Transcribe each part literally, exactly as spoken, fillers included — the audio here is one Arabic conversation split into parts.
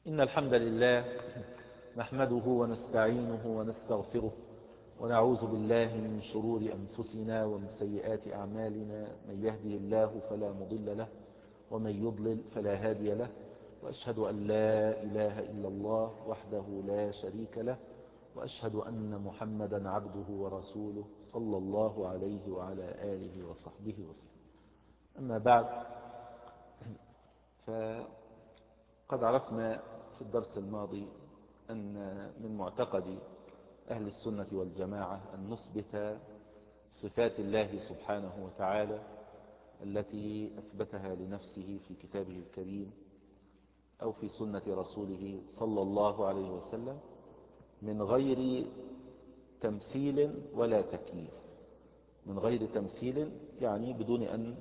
إن الحمد لله نحمده ونستعينه ونستغفره ونعوذ بالله من شرور أنفسنا ومن سيئات أعمالنا. من يهدي الله فلا مضل له ومن يضلل فلا هادي له، وأشهد أن لا إله إلا الله وحده لا شريك له، وأشهد أن محمدا عبده ورسوله صلى الله عليه وعلى آله وصحبه وسلم. أما بعد، فقد عرفنا في الدرس الماضي أن من معتقد أهل السنة والجماعة أن نثبت صفات الله سبحانه وتعالى التي أثبتها لنفسه في كتابه الكريم أو في سنة رسوله صلى الله عليه وسلم من غير تمثيل ولا تكييف. من غير تمثيل يعني بدون أن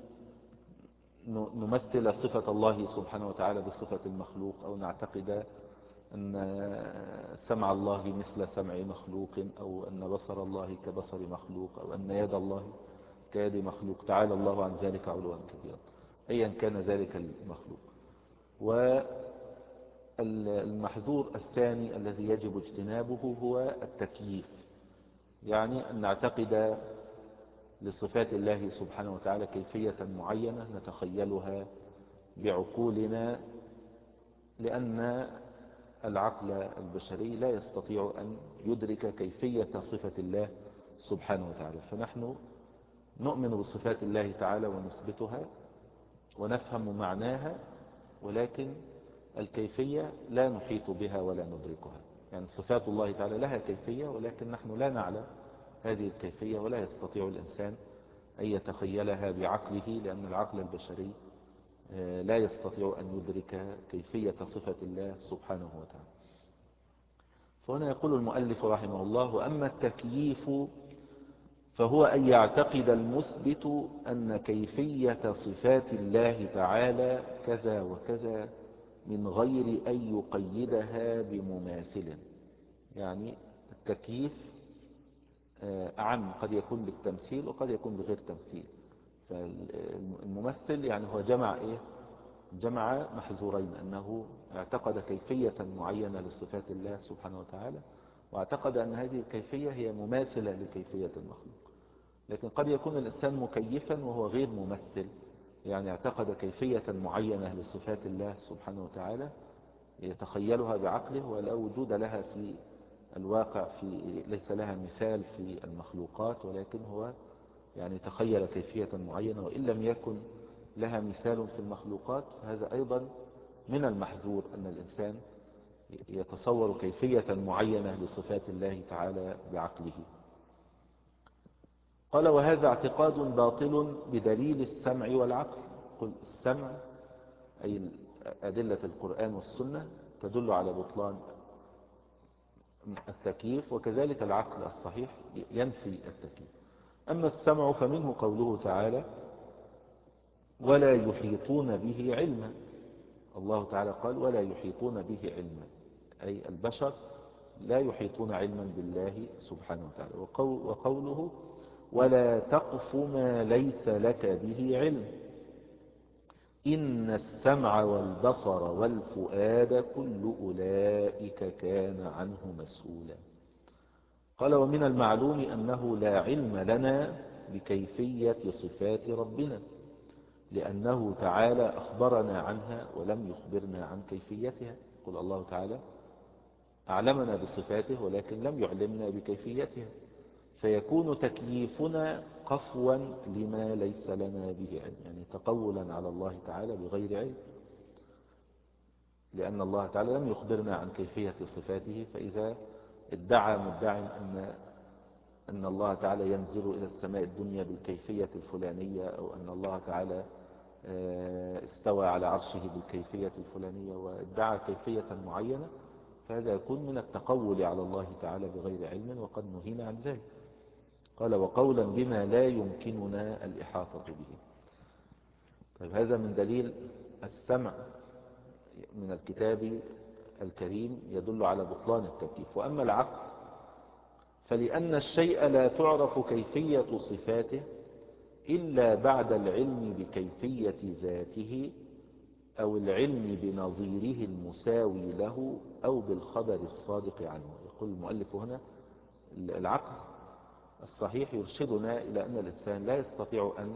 نمثل صفة الله سبحانه وتعالى بصفة المخلوق، أو نعتقد أن سمع الله مثل سمع مخلوق، أو أن بصر الله كبصر مخلوق، أو أن يد الله كيد مخلوق. تعالى الله عن ذلك علوا كبيرا، أيا كان ذلك المخلوق. والمحذور الثاني الذي يجب اجتنابه هو التكييف، يعني أن نعتقد لصفات الله سبحانه وتعالى كيفية معينة نتخيلها بعقولنا، لأن العقل البشري لا يستطيع أن يدرك كيفية صفة الله سبحانه وتعالى. فنحن نؤمن بصفات الله تعالى ونثبتها ونفهم معناها، ولكن الكيفية لا نحيط بها ولا ندركها. يعني صفات الله تعالى لها كيفية، ولكن نحن لا نعلم هذه الكيفية، ولا يستطيع الإنسان أن يتخيلها بعقله، لأن العقل البشري لا يستطيع أن يدرك كيفية صفة الله سبحانه وتعالى. فهنا يقول المؤلف رحمه الله: وأما التكييف فهو أن يعتقد المثبت أن كيفية صفات الله تعالى كذا وكذا من غير أن يقيدها بمماثل. يعني التكييف أعم، قد يكون بالتمثيل وقد يكون بغير تمثيل. فالممثل يعني هو جمع إيه؟ جمع محذورين، أنه اعتقد كيفية معينة لصفات الله سبحانه وتعالى، واعتقد أن هذه الكيفية هي مماثلة لكيفية المخلوق. لكن قد يكون الإنسان مكيفا وهو غير ممثل، يعني اعتقد كيفية معينة لصفات الله سبحانه وتعالى يتخيلها بعقله ولا وجود لها في الواقع، في ليس لها مثال في المخلوقات، ولكن هو يعني تخيل كيفية معينة وإن لم يكن لها مثال في المخلوقات. فهذا أيضا من المحذور أن الإنسان يتصور كيفية معينة لصفات الله تعالى بعقله. قال: وهذا اعتقاد باطل بدليل السمع والعقل. قل السمع أي أدلة القرآن والسنة تدل على بطلان التكييف، وكذلك العقل الصحيح ينفي التكييف. أما السمع فمنه قوله تعالى: ولا يحيطون به علما. الله تعالى قال: ولا يحيطون به علما، أي البشر لا يحيطون علما بالله سبحانه وتعالى. وقوله: ولا تقف ما ليس لك به علم إن السمع والبصر والفؤاد كل أولئك كان عنه مسؤولا. قال: ومن المعلوم أنه لا علم لنا بكيفية صفات ربنا، لأنه تعالى أخبرنا عنها ولم يخبرنا عن كيفيتها. قل الله تعالى أعلمنا بصفاته ولكن لم يعلمنا بكيفيتها، فيكون تكييفنا قفوا لما ليس لنا به علم، يعني تقولا على الله تعالى بغير علم، لأن الله تعالى لم يخبرنا عن كيفية صفاته. فإذا ادعى مدعي أن أن الله تعالى ينزل إلى السماء الدنيا بالكيفية الفلانية، أو أن الله تعالى استوى على عرشه بالكيفية الفلانية، وادعى كيفية معينة، فهذا يكون من التقول على الله تعالى بغير علم، وقد نهينا عن ذلك. قال: وقولا بما لا يمكننا الإحاطة به. طيب، هذا من دليل السمع من الكتاب الكريم يدل على بطلان التكييف. وأما العقل فلأن الشيء لا تعرف كيفية صفاته إلا بعد العلم بكيفية ذاته أو العلم بنظيره المساوي له أو بالخبر الصادق عنه. يقول المؤلف هنا العقل الصحيح يرشدنا إلى أن الإنسان لا يستطيع أن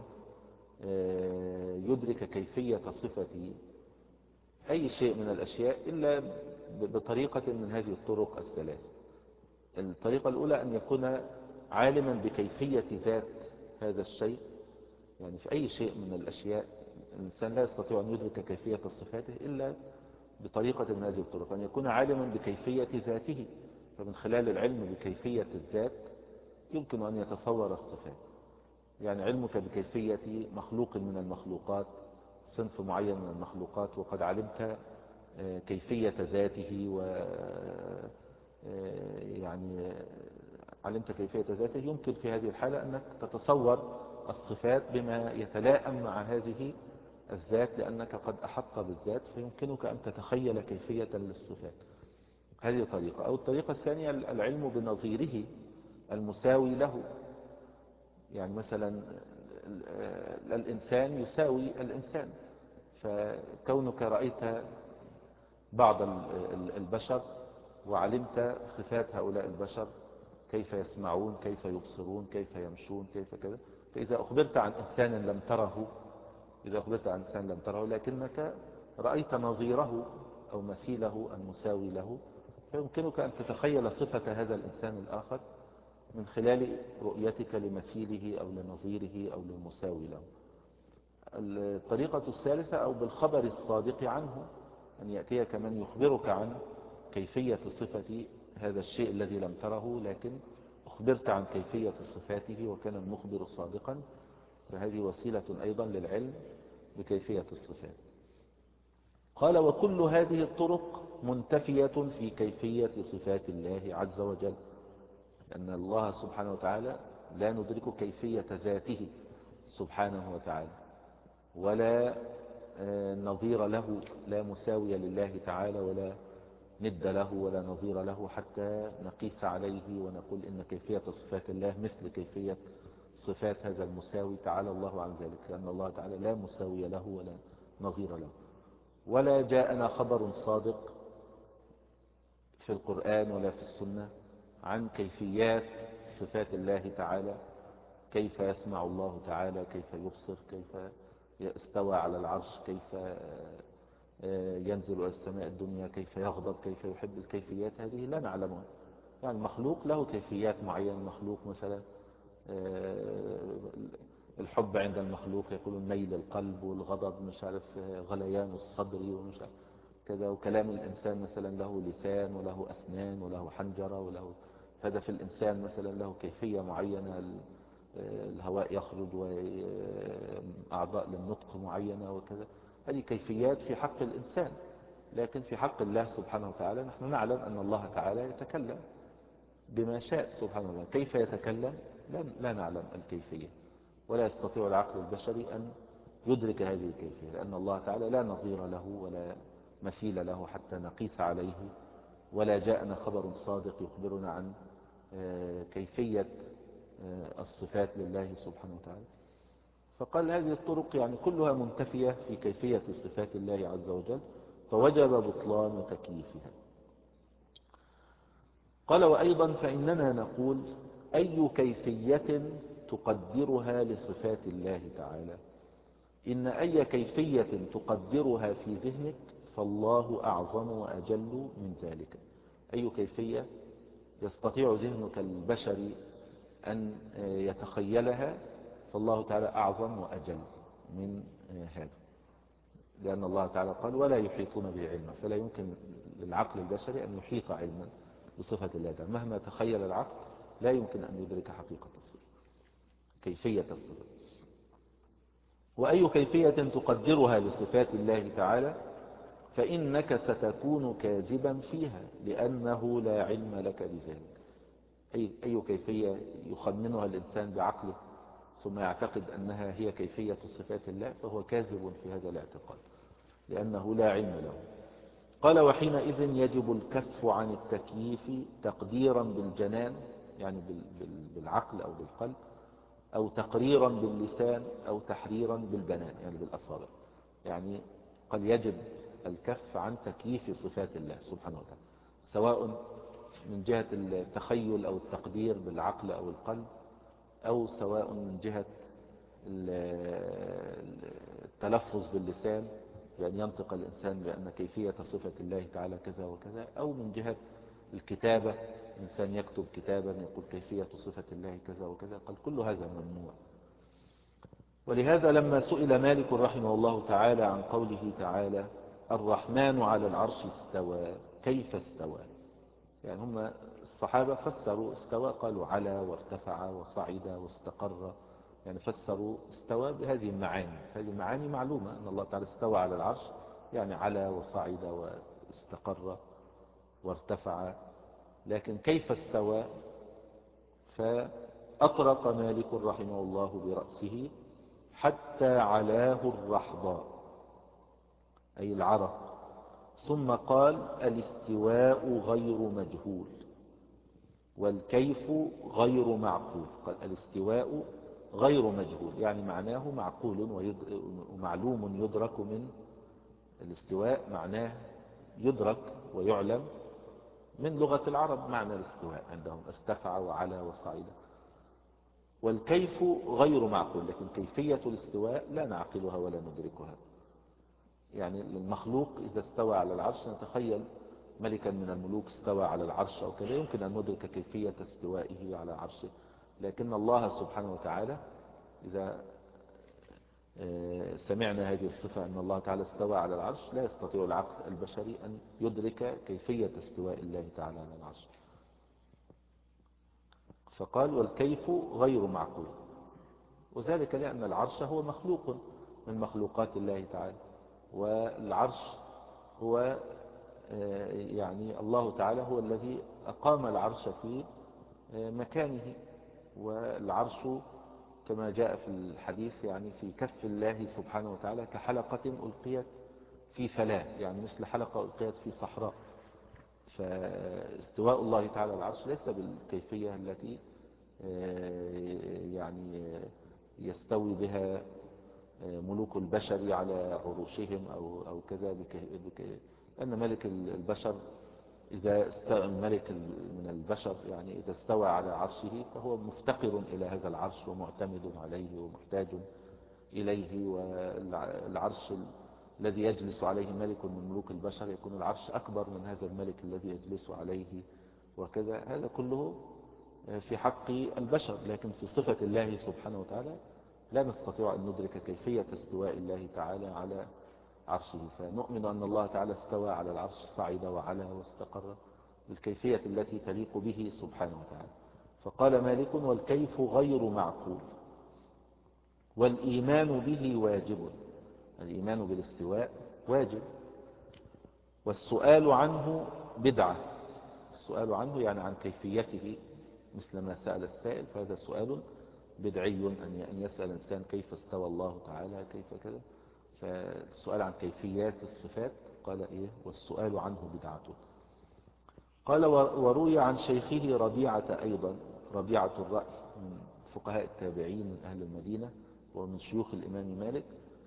يدرك كيفية صفة أي شيء من الأشياء إلا بطريقة من هذه الطرق الثلاث. الطريقة الأولى أن يكون عالما بكيفية ذات هذا الشيء، يعني في أي شيء من الأشياء الإنسان لا يستطيع أن يدرك كيفية صفاته إلا بطريقة من هذه الطرق. أن يكون عالما بكيفية ذاته، فمن خلال العلم بكيفية الذات يمكن أن يتصور الصفات. يعني علمك بكيفية مخلوق من المخلوقات، صنف معين من المخلوقات، وقد علمت كيفية ذاته و يعني علمت كيفية ذاته، يمكن في هذه الحالة أنك تتصور الصفات بما يتلائم مع هذه الذات، لأنك قد أحط بالذات، فيمكنك أن تتخيل كيفية للصفات. هذه طريقة. أو الطريقة الثانية العلم بنظيره المساوي له. يعني مثلا الإنسان يساوي الإنسان، فكونك رأيت بعض البشر وعلمت صفات هؤلاء البشر، كيف يسمعون، كيف يبصرون، كيف يمشون، كيف كذا، فإذا أخبرت عن إنسان لم تره إذا أخبرت عن إنسان لم تره لكنك رأيت نظيره أو مثيله المساوي له، فيمكنك أن تتخيل صفة هذا الإنسان الآخر من خلال رؤيتك لمثيله أو لنظيره أو للمساوي له. الطريقة الثالثة أو بالخبر الصادق عنه، أن يأتيك من يخبرك عن كيفية صفة هذا الشيء الذي لم تره، لكن أخبرت عن كيفية صفاته وكان المخبر صادقا، فهذه وسيلة أيضا للعلم بكيفية الصفات. قال: وكل هذه الطرق منتفية في كيفية صفات الله عز وجل، لأن الله سبحانه وتعالى لا ندرك كيفية ذاته سبحانه وتعالى، ولا نظير له، لا مساوي لله تعالى ولا ند له ولا نظير له حتى نقيس عليه ونقول إن كيفية صفات الله مثل كيفية صفات هذا المساوي. تعالى الله عن ذلك، لأن الله تعالى لا مساوي له ولا نظير له. ولا جاءنا خبر صادق في القرآن ولا في السنة عن كيفيات صفات الله تعالى، كيف يسمع الله تعالى، كيف يبصر، كيف استوى على العرش، كيف ينزل إلى السماء الدنيا، كيف يغضب، كيف يحب. الكيفيات هذه لا نعلمها. يعني المخلوق له كيفيات معينة. المخلوق مثلا الحب عند المخلوق يقولون ميل القلب، والغضب مش عارف غليان الصدر ومش عارف كذا. وكلام الإنسان مثلا له لسان وله أسنان وله حنجرة وله، هذا في الإنسان مثلا له كيفية معينة، الهواء يخرج وأعضاء للنطق معينة وكذا. هذه كيفيات في حق الإنسان، لكن في حق الله سبحانه وتعالى نحن نعلم أن الله تعالى يتكلم بما شاء سبحانه وتعالى. كيف يتكلم لا نعلم الكيفية، ولا يستطيع العقل البشري أن يدرك هذه الكيفية، لأن الله تعالى لا نظير له ولا مثيل له حتى نقيس عليه، ولا جاءنا خبر صادق يخبرنا عن كيفية الصفات لله سبحانه وتعالى. فقال هذه الطرق يعني كلها منتفية في كيفية صفات الله عز وجل، فوجب بطلان تكييفها. قال: وأيضا فإننا نقول: أي كيفية تقدرها لصفات الله تعالى؟ إن أي كيفية تقدرها في ذهنك فالله أعظم وأجل من ذلك. أي كيفية يستطيع ذهنك البشري أن يتخيلها فالله تعالى أعظم وأجل من هذا، لأن الله تعالى قال: ولا يحيطون به علما. فلا يمكن للعقل البشري أن يحيط علما بصفة الله تعالى، مهما تخيل العقل لا يمكن أن يدرك حقيقة الصفة، كيفية الصفة. وأي كيفية تقدرها لصفات الله تعالى فإنك ستكون كاذبا فيها، لأنه لا علم لك بذلك. أي, أي كيفية يخمنها الإنسان بعقله ثم يعتقد أنها هي كيفية صفات الله فهو كاذب في هذا الاعتقاد، لأنه لا علم له. قال: وحينئذ يجب الكف عن التكييف تقديرا بالجنان، يعني بالعقل أو بالقلب، أو تقريرا باللسان، أو تحريرا بالبنان، يعني بالأصابع. يعني قال يجب الكف عن تكييف صفات الله سبحانه وتعالى، سواء من جهة التخيل أو التقدير بالعقل أو القلب، أو سواء من جهة التلفظ باللسان بأن ينطق الإنسان بأن كيفية صفة الله تعالى كذا وكذا، أو من جهة الكتابة، الإنسان يكتب كتابا يقول كيفية صفة الله كذا وكذا. قال كل هذا ممنوع. ولهذا لما سئل مالك رحمه الله تعالى عن قوله تعالى الرحمن على العرش استوى كيف استوى، يعني هم الصحابة فسروا استوى قالوا على وارتفع وصعد واستقر، يعني فسروا استوى بهذه المعاني. هذه المعاني معلومة أن الله تعالى استوى على العرش، يعني على وصعد واستقر وارتفع. لكن كيف استوى؟ فأطرق مالك رحمه الله برأسه حتى علاه الرحضاء أي العرق، ثم قال الاستواء غير مجهول والكيف غير معقول. قال الاستواء غير مجهول، يعني معناه معقول ومعلوم يدرك من الاستواء، معناه يدرك ويعلم من لغة العرب معنى الاستواء عندهم، ارتفع وعلى وصعد. والكيف غير معقول، لكن كيفية الاستواء لا نعقلها ولا ندركها. يعني المخلوق إذا استوى على العرش نتخيل ملكا من الملوك استوى على العرش أو كذا، يمكن أن ندرك كيفية استوائه على عرشه. لكن الله سبحانه وتعالى إذا سمعنا هذه الصفة أن الله تعالى استوى على العرش لا يستطيع العقل البشري أن يدرك كيفية استواء الله تعالى على العرش. فقال والكيف غير معقول، وذلك لأن العرش هو مخلوق من مخلوقات الله تعالى، والعرش هو يعني الله تعالى هو الذي أقام العرش في مكانه. والعرش كما جاء في الحديث يعني في كف الله سبحانه وتعالى كحلقة ألقيت في فلاة، يعني مثل حلقة ألقيت في صحراء. فاستواء الله تعالى على العرش ليس بالكيفية التي يعني يستوي بها ملوك البشر على عروشهم أو أو كذا، لأن ملك البشر إذا استوى الملك من البشر يعني إذا استوى على عرشه فهو مفتقر إلى هذا العرش ومعتمد عليه ومحتاج إليه. والعرش الذي يجلس عليه ملك من ملوك البشر يكون العرش أكبر من هذا الملك الذي يجلس عليه وكذا. هذا كله في حق البشر، لكن في صفة الله سبحانه وتعالى لا نستطيع أن ندرك كيفية استواء الله تعالى على عرشه. فنؤمن أن الله تعالى استوى على العرش، صعد وعلى واستقر بالكيفية التي تليق به سبحانه وتعالى. فقال مالك والكيف غير معقول والإيمان به واجب، الإيمان بالاستواء واجب، والسؤال عنه بدعة. السؤال عنه يعني عن كيفيته مثل ما سأل السائل، فهذا سؤال بدعي أن يسأل إنسان كيف استوى الله تعالى كيف كذا. فالسؤال عن كيفيات الصفات قال إيه والسؤال عنه بدعته. قال وروي عن شيخه ربيعة أيضا، ربيعة الرأي من فقهاء التابعين من أهل المدينة ومن شيوخ الإمام مالك،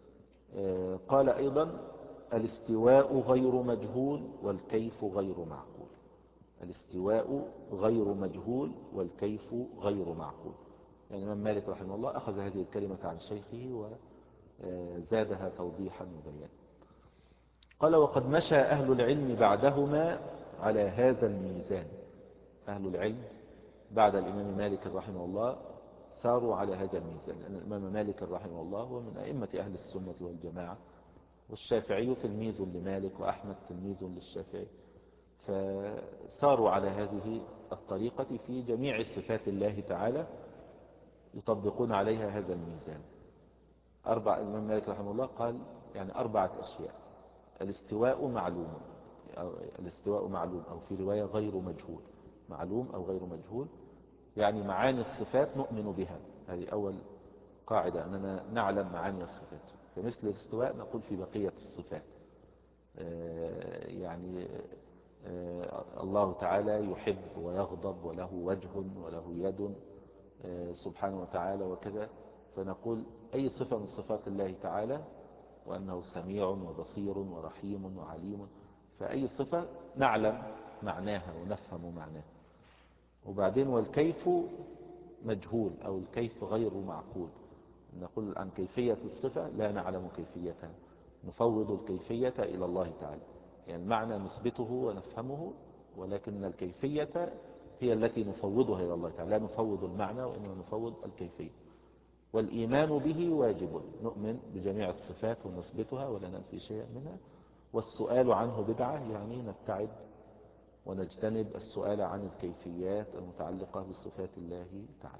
قال أيضا الاستواء غير مجهول والكيف غير معقول. الاستواء غير مجهول والكيف غير معقول. يعني الإمام مالك رحمه الله أخذ هذه الكلمة عن شيخه وزادها توضيحا وبيانا. قال وقد مشى أهل العلم بعدهما على هذا الميزان. أهل العلم بعد الإمام مالك رحمه الله ساروا على هذا الميزان، لأن الإمام مالك رحمه الله هو من أئمة أهل السنة والجماعة، والشافعي تلميذ لمالك وأحمد تلميذ للشافعي، فساروا على هذه الطريقة في جميع صفات الله تعالى يطبقون عليها هذا الميزان. أربع الإمام مالك رحمه الله قال يعني أربعة أشياء: الاستواء معلوم، الاستواء معلوم أو في رواية غير مجهول، معلوم أو غير مجهول، يعني معاني الصفات نؤمن بها، هذه أول قاعدة أننا نعلم معاني الصفات. فمثل الاستواء نقول في بقية الصفات، يعني الله تعالى يحب ويغضب وله وجه وله يد سبحانه وتعالى وكذا. فنقول أي صفة من صفات الله تعالى وأنه سميع وبصير ورحيم وعليم. فأي صفة نعلم معناها ونفهم معناها. وبعدين والكيف مجهول أو الكيف غير معقول، نقول عن كيفية الصفة لا نعلم كيفيتها، نفوض الكيفية إلى الله تعالى. يعني المعنى نثبته ونفهمه، ولكن الكيفية هي التي نفوضها إلى الله تعالى، لا نفوض المعنى وإنما نفوض الكيفية. والإيمان به واجب، نؤمن بجميع الصفات ونثبتها ولا ننفي شيئا منها. والسؤال عنه بدعة، يعني نبتعد ونجتنب السؤال عن الكيفيات المتعلقة بصفات الله تعالى.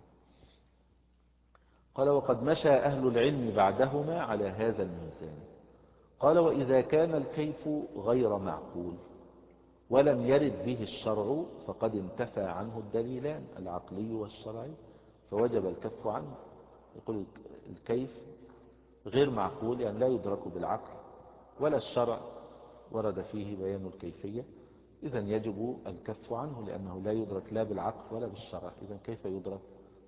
قال وقد مشى أهل العلم بعدهما على هذا الميزان. قال وإذا كان الكيف غير معقول ولم يرد به الشرع فقد انتفى عنه الدليلان العقلي والشرعي، فوجب الكف عنه. يقول الكيف غير معقول، يعني لا يدرك بالعقل ولا الشرع ورد فيه بيان الكيفية، إذا يجب الكف عنه لأنه لا يدرك لا بالعقل ولا بالشرع، إذا كيف يدرك؟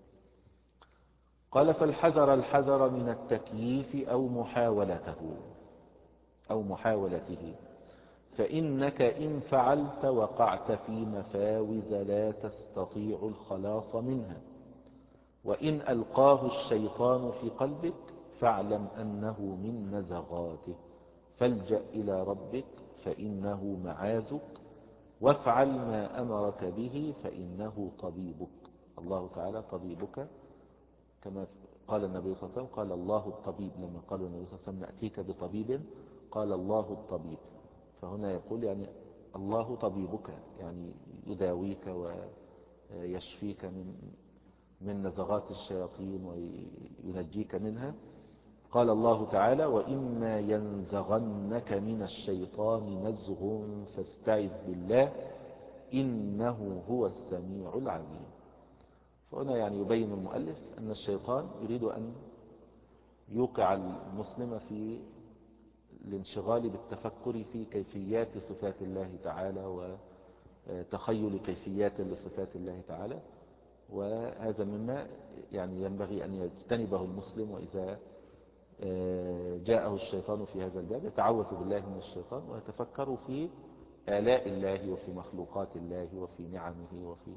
قال فالحذر الحذر من التكييف أو محاولته أو محاولته فإنك إن فعلت وقعت في مفاوز لا تستطيع الخلاص منها. وإن ألقاه الشيطان في قلبك فاعلم أنه من نزغاته، فالجأ إلى ربك فإنه معاذك، وافعل ما أمرك به فإنه طبيبك. الله تعالى طبيبك، كما قال النبي صلى الله عليه وسلم، قال الله الطبيب. لما قال النبي صلى الله عليه وسلم نأتيك بطبيب، قال الله الطبيب. فهنا يقول يعني الله طبيبك، يعني يداويك ويشفيك من من نزغات الشياطين وينجيك منها. قال الله تعالى وإما ينزغنك من الشيطان نزغ فاستعذ بالله إنه هو السميع العليم. فهنا يعني يبين المؤلف أن الشيطان يريد أن يوقع المسلم في الانشغال بالتفكر في كيفيات صفات الله تعالى وتخيل كيفيات لصفات الله تعالى، وهذا مما يعني ينبغي أن يجتنبه المسلم. وإذا جاءه الشيطان في هذا الباب يتعوذ بالله من الشيطان ويتفكر في آلاء الله وفي مخلوقات الله وفي نعمه وفي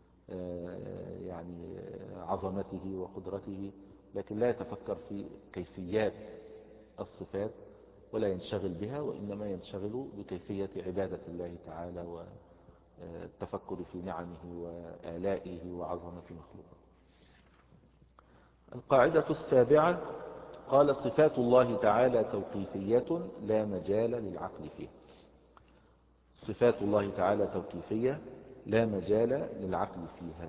يعني عظمته وقدرته، لكن لا يتفكر في كيفيات الصفات ولا ينشغل بها، وإنما ينشغل بكيفية عبادة الله تعالى والتفكر في نعمه وآلائه وعظمة مخلوقه. القاعدة السابعة قال صفات الله تعالى توقيفية لا مجال للعقل فيها. صفات الله تعالى توقيفية لا مجال للعقل فيها،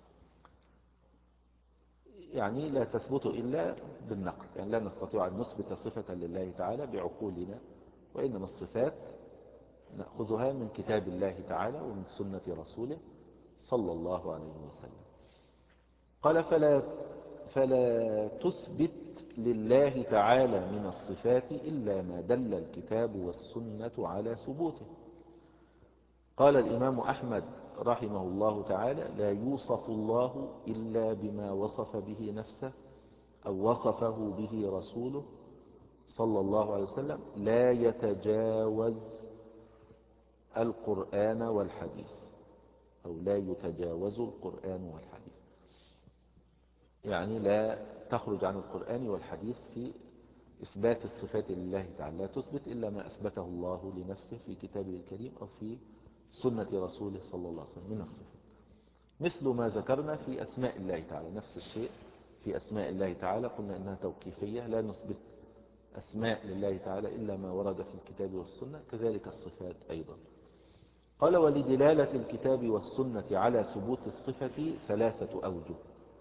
يعني لا تثبت إلا بالنقل، يعني لا نستطيع أن نثبت صفة لله تعالى بعقولنا، وإنما الصفات نأخذها من كتاب الله تعالى ومن سنة رسوله صلى الله عليه وسلم. قال فلا, فلا تثبت لله تعالى من الصفات إلا ما دل الكتاب والسنة على ثبوته. قال الإمام أحمد رحمه الله تعالى لا يوصف الله إلا بما وصف به نفسه أو وصفه به رسوله صلى الله عليه وسلم، لا يتجاوز القرآن والحديث، أو لا يتجاوز القرآن والحديث، يعني لا تخرج عن القرآن والحديث في إثبات الصفات لله تعالى، لا تثبت إلا ما أثبته الله لنفسه في كتابه الكريم أو في سنة رسوله صلى الله عليه وسلم من الصفات. مثل ما ذكرنا في أسماء الله تعالى، نفس الشيء في أسماء الله تعالى، قلنا إنها توقيفية لا نثبت أسماء لله تعالى إلا ما ورد في الكتاب والسنة، كذلك الصفات أيضا. قال ولدلالة الكتاب والسنة على ثبوت الصفة ثلاثة أوجه.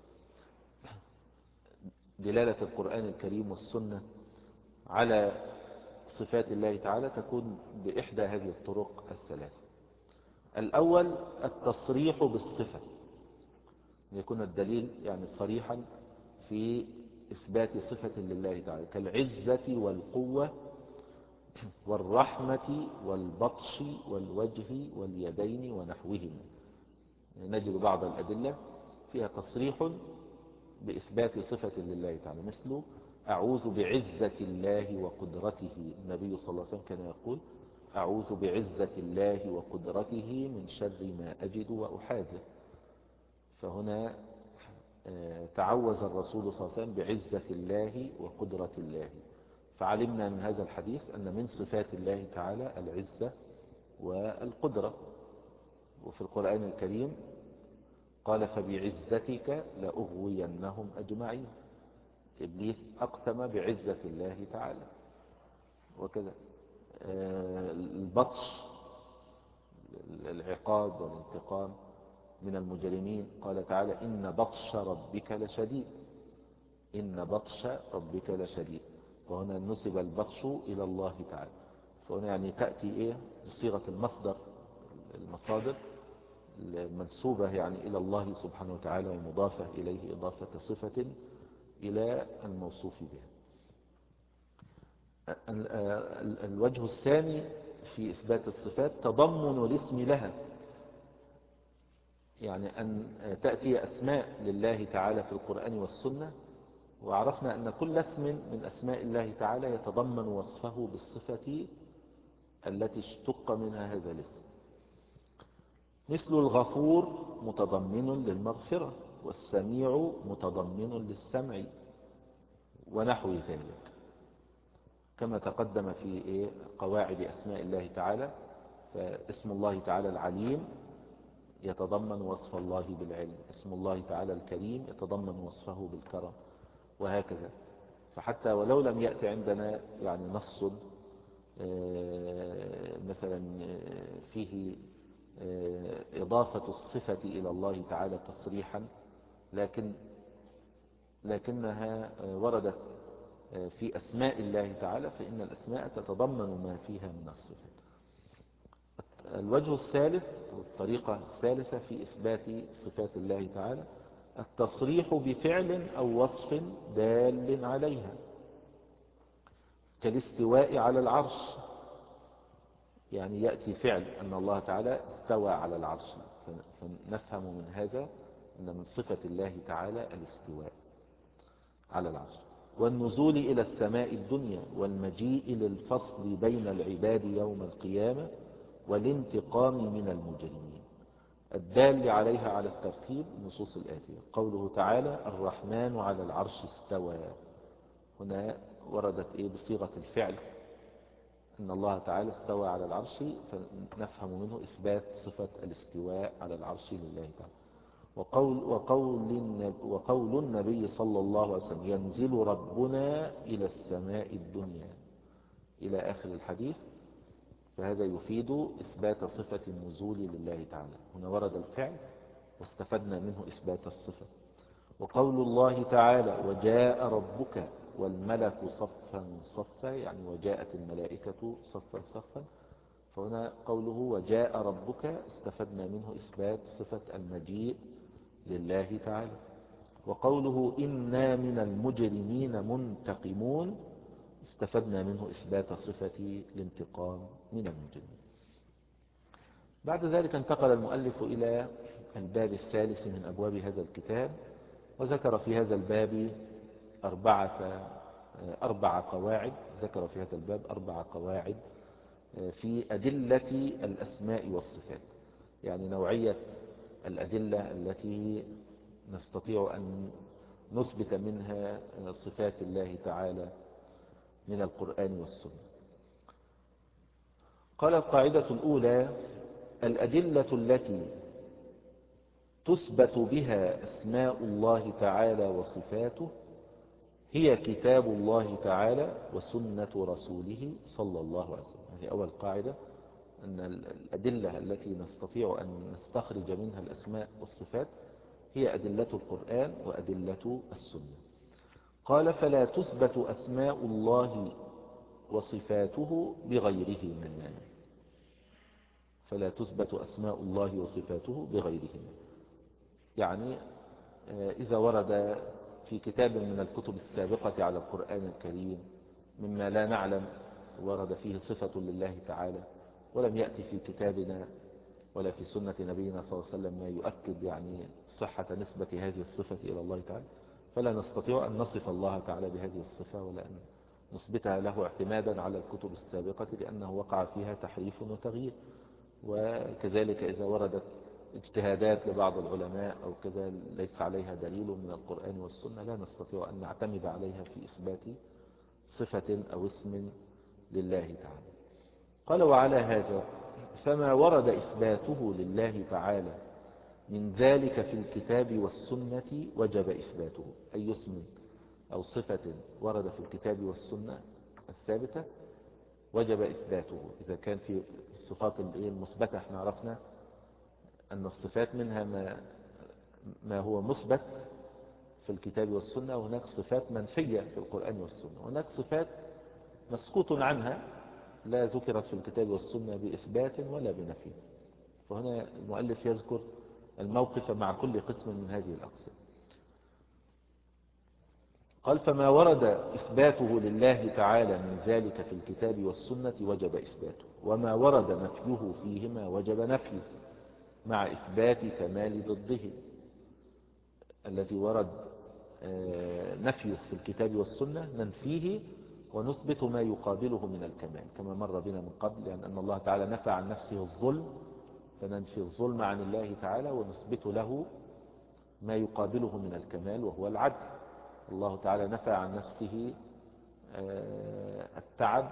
دلالة القرآن الكريم والسنة على صفات الله تعالى تكون بإحدى هذه الطرق الثلاث. الأول التصريح بالصفة، يكون الدليل يعني صريحا في إثبات صفة لله تعالى كالعزة والقوة والرحمة والبطش والوجه واليدين ونحوهما. نجد بعض الأدلة فيها تصريح بإثبات صفة لله تعالى، مثل أعوذ بعزة الله وقدرته. النبي صلى الله عليه وسلم كان يقول أعوذ بعزة الله وقدرته من شر ما أجد وأحاذر. فهنا تعوذ الرسول صلى الله عليه وسلم بعزة الله وقدرة الله. فعلمنا من هذا الحديث أن من صفات الله تعالى العزة والقدرة. وفي القرآن الكريم قال فبعزتك لأغوينهم أجمعين. إبليس أقسم بعزة الله تعالى. وكذا البطش العقاب والانتقام من المجرمين قال تعالى إن بطش ربك لشديد. إن بطش ربك لشديد. وهنا نسب البطش إلى الله تعالى. فهنا يعني تأتي إيه بصيغة المصدر. المصادر المنسوبة يعني إلى الله سبحانه وتعالى ومضافة إليه إضافة صفة إلى الموصوف بها. الوجه الثاني في إثبات الصفات تضمن الاسم لها. يعني أن تأتي أسماء لله تعالى في القرآن والسنة. وعرفنا أن كل اسم من أسماء الله تعالى يتضمن وصفه بالصفة التي اشتق منها هذا الاسم. مثل الغفور متضمن للمغفرة، والسميع متضمن للسمع، ونحو ذلك، كما تقدم في قواعد أسماء الله تعالى. فاسم الله تعالى العليم يتضمن وصف الله بالعلم، اسم الله تعالى الكريم يتضمن وصفه بالكرم، وهكذا. فحتى ولو لم يأتي عندنا يعني نص مثلا فيه إضافة الصفة إلى الله تعالى تصريحا، لكن لكنها وردت في أسماء الله تعالى، فإن الأسماء تتضمن ما فيها من الصفات. الوجه الثالث أو الطريقة الثالثة في إثبات صفات الله تعالى التصريح بفعل أو وصف دال عليها، كالاستواء على العرش. يعني يأتي فعل أن الله تعالى استوى على العرش، فنفهم من هذا أن من صفة الله تعالى الاستواء على العرش. والنزول إلى السماء الدنيا، والمجيء للفصل بين العباد يوم القيامة، والانتقام من المجرمين. الدال عليها على الترتيب النصوص الآتية: قوله تعالى الرحمن على العرش استوى. هنا وردت إيه بصيغة الفعل أن الله تعالى استوى على العرش، فنفهم منه إثبات صفة الاستواء على العرش لله تعالى. وقول, وقول, وقول النبي صلى الله عليه وسلم ينزل ربنا إلى السماء الدنيا إلى آخر الحديث، فهذا يفيد إثبات صفة النزول لله تعالى. هنا ورد الفعل واستفدنا منه إثبات الصفة. وقول الله تعالى وجاء ربك والملك صفا صفا، يعني وجاءت الملائكة صفا صفا، فهنا قوله وجاء ربك استفدنا منه إثبات صفة المجيء لله تعالى. وقوله إنا من المجرمين منتقمون استفدنا منه إثبات صفة الانتقام من المجرمين. بعد ذلك انتقل المؤلف إلى الباب الثالث من أبواب هذا الكتاب، وذكر في هذا الباب أربعة أربع قواعد. ذكر في هذا الباب أربع قواعد في أدلة الأسماء والصفات، يعني نوعية الأدلة التي نستطيع أن نثبت منها صفات الله تعالى من القرآن والسنة. قال القاعدة الأولى: الأدلة التي تثبت بها أسماء الله تعالى وصفاته هي كتاب الله تعالى وسنة رسوله صلى الله عليه وسلم. هذه أول قاعدة، أن الأدلة التي نستطيع أن نستخرج منها الأسماء والصفات هي أدلة القرآن وأدلة السنة. قال فلا تثبت أسماء الله وصفاته بغيرهما. فلا تثبت أسماء الله وصفاته بغيرهما، يعني إذا ورد في كتاب من الكتب السابقة على القرآن الكريم مما لا نعلم ورد فيه صفة لله تعالى، ولم يأتي في كتابنا ولا في سنة نبينا صلى الله عليه وسلم ما يؤكد يعني صحة نسبة هذه الصفة إلى الله تعالى، فلا نستطيع أن نصف الله تعالى بهذه الصفة ولا أن نثبتها له اعتمادا على الكتب السابقة، لأنه وقع فيها تحريف وتغيير. وكذلك إذا وردت اجتهادات لبعض العلماء أو كذا ليس عليها دليل من القرآن والسنة، لا نستطيع أن نعتمد عليها في إثبات صفة أو اسم لله تعالى. قال: وعلى هذا فما ورد إثباته لله تعالى من ذلك في الكتاب والسنة وجب إثباته. أي اسم أو صفة ورد في الكتاب والسنة الثابتة وجب إثباته. إذا كان في الصفات المثبتة، احنا عرفنا أن الصفات منها ما, ما هو مثبت في الكتاب والسنة، وهناك صفات منفية في القرآن والسنة، وهناك صفات مسكوت عنها لا ذكرت في الكتاب والسنة بإثبات ولا بنفي. فهنا المؤلف يذكر الموقف مع كل قسم من هذه الأقسام. قال: فما ورد إثباته لله تعالى من ذلك في الكتاب والسنة وجب إثباته، وما ورد نفيه فيهما وجب نفيه مع إثبات كمال ضده. الذي ورد نفيه في الكتاب والسنة ننفيه ونثبت ما يقابله من الكمال، كما مر بنا من قبل، لأن يعني أن الله تعالى نفى عن نفسه الظلم، فننفي الظلم عن الله تعالى ونثبت له ما يقابله من الكمال وهو العدل. الله تعالى نفى عن نفسه التعب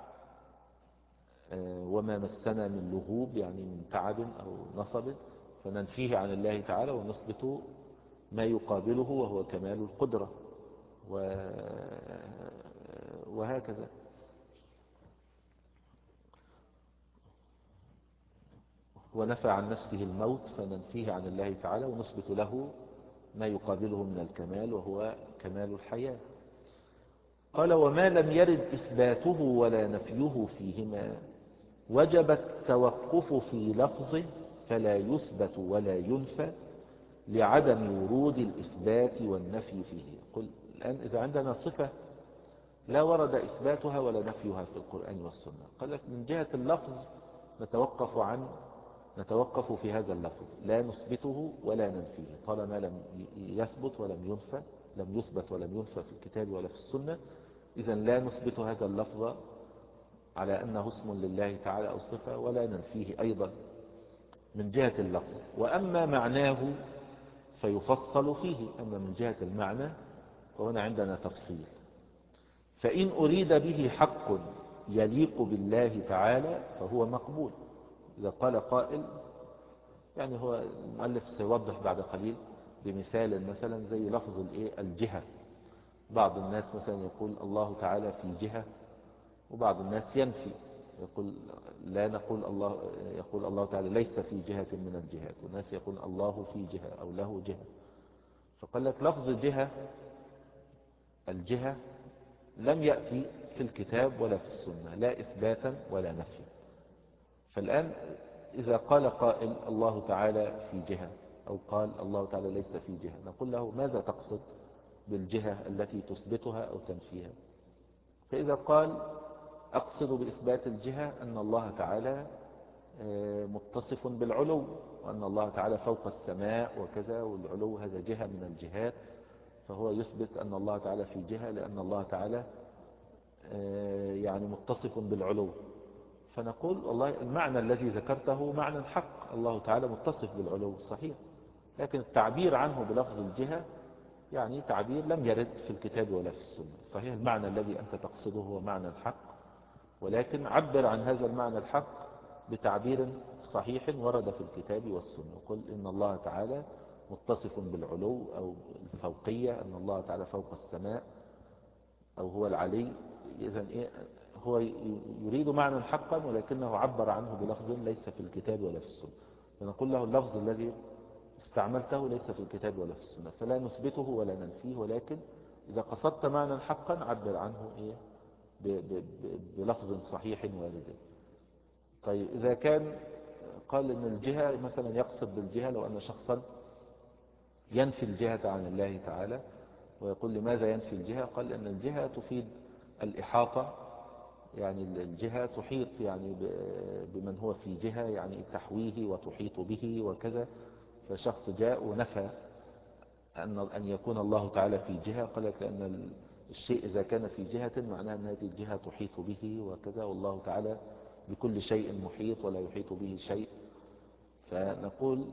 وما مسنا من لغوب، يعني من تعب أو نصب، فننفيه عن الله تعالى ونثبت ما يقابله وهو كمال القدرة، وهكذا. ونفى عن نفسه الموت فننفيه عن الله تعالى ونثبت له ما يقابله من الكمال وهو كمال الحياة. قال: وما لم يرد إثباته ولا نفيه فيهما وجب التوقف في لفظه فلا يثبت ولا ينفى لعدم ورود الإثبات والنفي فيه. قل الآن إذا عندنا صفة لا ورد إثباتها ولا نفيها في القرآن والسنة، قال لك من جهة اللفظ نتوقف عن نتوقف في هذا اللفظ، لا نثبته ولا ننفيه طالما لم يثبت ولم ينفى، لم يثبت ولم ينفى في الكتاب ولا في السنة. إذن لا نثبت هذا اللفظ على أنه اسم لله تعالى أو صفة، ولا ننفيه أيضا من جهة اللفظ. وأما معناه فيفصل فيه. أما من جهة المعنى فهنا عندنا تفصيل. فإن أريد به حق يليق بالله تعالى فهو مقبول. إذا قال قائل، يعني هو المؤلف سيوضح بعد قليل بمثال مثلا زي لفظ الجهة. بعض الناس مثلا يقول الله تعالى في جهة، وبعض الناس ينفي، يقول لا نقول الله، يقول الله تعالى ليس في جهة من الجهات، والناس يقول الله في جهة أو له جهة. فقال لك لفظ جهة، الجهة لم يأتي في الكتاب ولا في السنة لا إثباتا ولا نفيا. فالآن إذا قال قائل الله تعالى في جهة أو قال الله تعالى ليس في جهة، نقول له ماذا تقصد بالجهة التي تثبتها أو تنفيها؟ فإذا قال أقصد بإثبات الجهة أن الله تعالى متصف بالعلو، وأن الله تعالى فوق السماء وكذا، والعلو هذا جهة من الجهات، فهو يثبت أن الله تعالى في جهة لأن الله تعالى يعني متصف بالعلو. فنقول والله المعنى الذي ذكرته معنى حق، الله تعالى متصف بالعلو صحيح، لكن التعبير عنه بلفظ الجهة يعني تعبير لم يرد في الكتاب ولا في السنة. صحيح المعنى الذي أنت تقصده هو معنى حق، ولكن عبر عن هذا المعنى الحق بتعبير صحيح ورد في الكتاب والسنة. قل إن الله تعالى متصف بالعلو أو الفوقية، أن الله تعالى فوق السماء أو هو العلي. إذن إيه؟ هو يريد معنى حقا ولكنه عبر عنه بلفظ ليس في الكتاب ولا في السنة. فنقول له اللفظ الذي استعملته ليس في الكتاب ولا في السنة، فلا نثبته ولا ننفيه، ولكن إذا قصدت معنى حقا عبر عنه إيه؟ بلفظ صحيح وارد. طيب إذا كان قال إن الجهة مثلا يقصد بالجهة لو أن شخصا ينفي الجهة عن الله تعالى ويقول لماذا ينفي الجهة؟ قال أن الجهة تفيد الإحاطة، يعني الجهة تحيط يعني بمن هو في جهة، يعني تحويه وتحيط به وكذا. فشخص جاء ونفى أن أن يكون الله تعالى في جهة، قالت لأن الشيء إذا كان في جهة معناها أن هذه الجهة تحيط به وكذا، والله تعالى بكل شيء محيط ولا يحيط به شيء. فنقول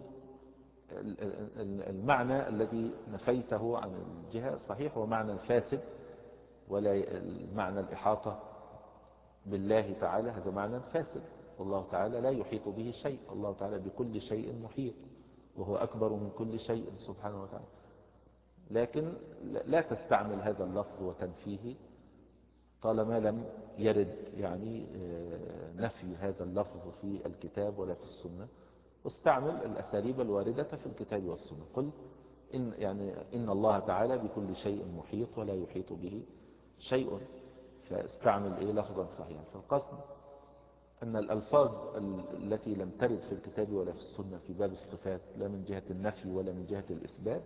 المعنى الذي نفيته عن الجهة صحيح هو معنى فاسد، ولا المعنى الإحاطة بالله تعالى هذا معنى فاسد، والله تعالى لا يحيط به شيء، الله تعالى بكل شيء محيط وهو أكبر من كل شيء سبحانه وتعالى. لكن لا تستعمل هذا اللفظ وتنفيه طالما لم يرد يعني نفي هذا اللفظ في الكتاب ولا في السنة، واستعمل الأساليب الواردة في الكتاب والسنة. قل إن, يعني إن الله تعالى بكل شيء محيط ولا يحيط به شيء، فاستعمل إيه لفظا صحيحا. فالقصد أن الألفاظ التي لم ترد في الكتاب ولا في السنة في باب الصفات لا من جهة النفي ولا من جهة الإثبات،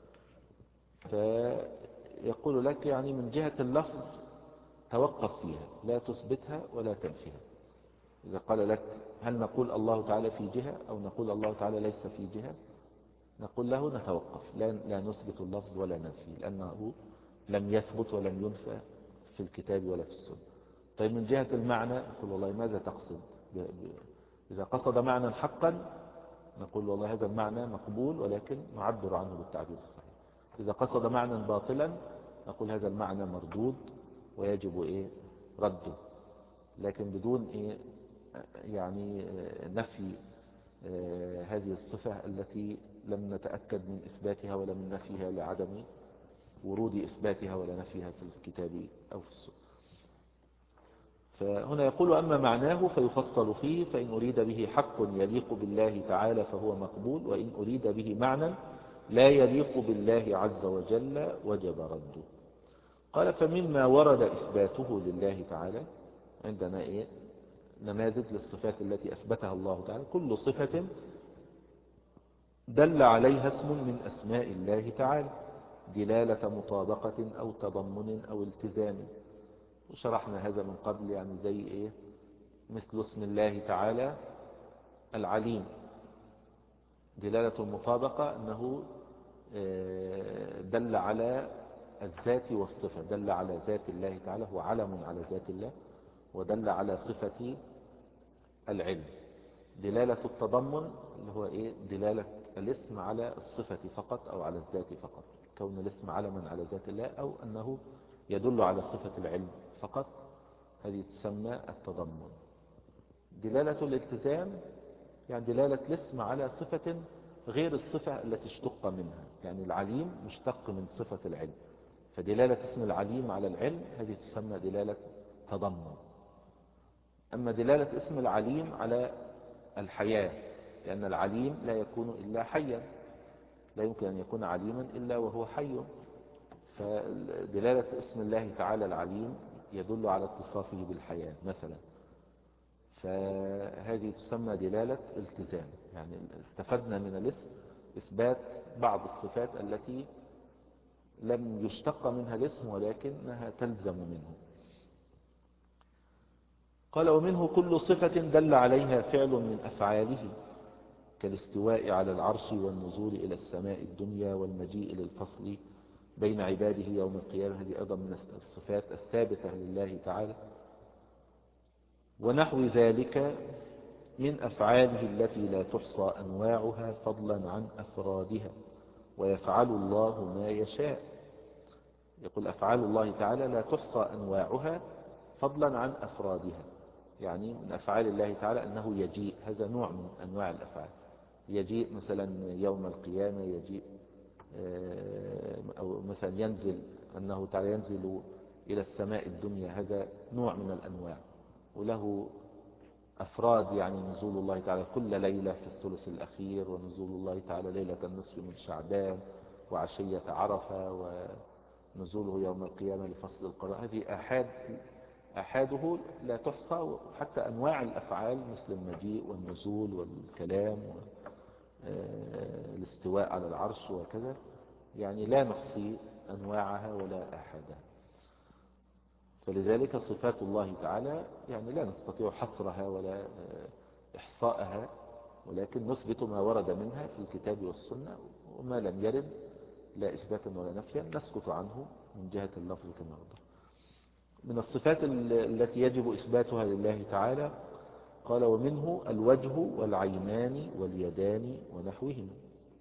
فيقول لك يعني من جهة اللفظ توقف فيها، لا تثبتها ولا تنفيها. إذا قال لك هل نقول الله تعالى في جهة أو نقول الله تعالى ليس في جهة، نقول له نتوقف، لا, لا نثبت اللفظ ولا ننفي، لأنه لم يثبت ولم ينفى في الكتاب ولا في السنة. طيب من جهة المعنى نقول والله ماذا تقصد؟ إذا قصد معنى حقا نقول والله هذا المعنى مقبول ولكن نعبر عنه بالتعبير الصحيح. إذا قصد معنى باطلا نقول هذا المعنى مردود ويجب إيه رده، لكن بدون إيه يعني نفي هذه الصفة التي لم نتأكد من إثباتها ولا من نفيها لعدم ورود إثباتها ولا نفيها في الكتاب أو في السنة. فهنا يقول أما معناه فيفصل فيه، فإن أريد به حق يليق بالله تعالى فهو مقبول، وإن أريد به معنى لا يليق بالله عز وجل وجب رده. قال فمما ورد إثباته لله تعالى، عندنا إيه نماذج للصفات التي أثبتها الله تعالى، كل صفة دل عليها اسم من أسماء الله تعالى دلالة مطابقة أو تضمن أو التزام، وشرحنا هذا من قبل، يعني زي إيه مثل اسم الله تعالى العليم، دلالة المطابقة أنه دل على الذات والصفة، دل على ذات الله تعالى، هو علم على ذات الله، ودل على صفة العلم. دلالة التضمن اللي هو إيه دلالة الاسم على الصفة فقط أو على الذات فقط، كون الاسم علما على ذات الله أو أنه يدل على صفة العلم فقط، هذه تسمى التضمن. دلالة الالتزام يعني دلالة الاسم على صفة غير الصفة التي اشتق منها، يعني العليم مشتق من صفة العلم، فدلالة اسم العليم على العلم هذه تسمى دلالة تضمن. أما دلالة اسم العليم على الحياة، لأن العليم لا يكون إلا حيا، لا يمكن أن يكون عليما إلا وهو حي، فدلالة اسم الله تعالى العليم يدل على اتصافه بالحياة مثلا، فهذه تسمى دلالة التزام. يعني استفدنا من الاسم إثبات بعض الصفات التي لم يشتق منها الاسم ولكنها تلزم منه. قال ومنه كل صفة دل عليها فعل من أفعاله كالاستواء على العرش والنزول إلى السماء الدنيا والمجيء للفصل بين عباده يوم القيامة، هذه أيضا من الصفات الثابتة لله تعالى. ونحو ذلك من أفعاله التي لا تحصى أنواعها فضلا عن أفرادها، ويفعل الله ما يشاء. يقول أفعال الله تعالى لا تحصى أنواعها فضلا عن أفرادها، يعني من أفعال الله تعالى أنه يجيء، هذا نوع من أنواع الأفعال، يجيء مثلا يوم القيامة، يجيء أو مثلا ينزل، أنه تعالى ينزل إلى السماء الدنيا، هذا نوع من الأنواع. وله أفراد، يعني نزول الله تعالى كل ليلة في الثلث الأخير، ونزول الله تعالى ليلة النصف من شعبان، وعشية عرفة، ونزوله يوم القيامة لفصل القضاء. هذه أحاد أحاده لا تحصى، وحتى أنواع الأفعال مثل المجيء والنزول والكلام والاستواء على العرش وكذا، يعني لا نحصي أنواعها ولا أحدها. فلذلك صفات الله تعالى يعني لا نستطيع حصرها ولا إحصاءها، ولكن نثبت ما ورد منها في الكتاب والسنة، وما لم يرد لا إثباتا ولا نفيا نسكت عنه من جهة اللفظ كما وضح. من الصفات التي يجب إثباتها لله تعالى قال ومنه الوجه والعينان واليدان ونحوهما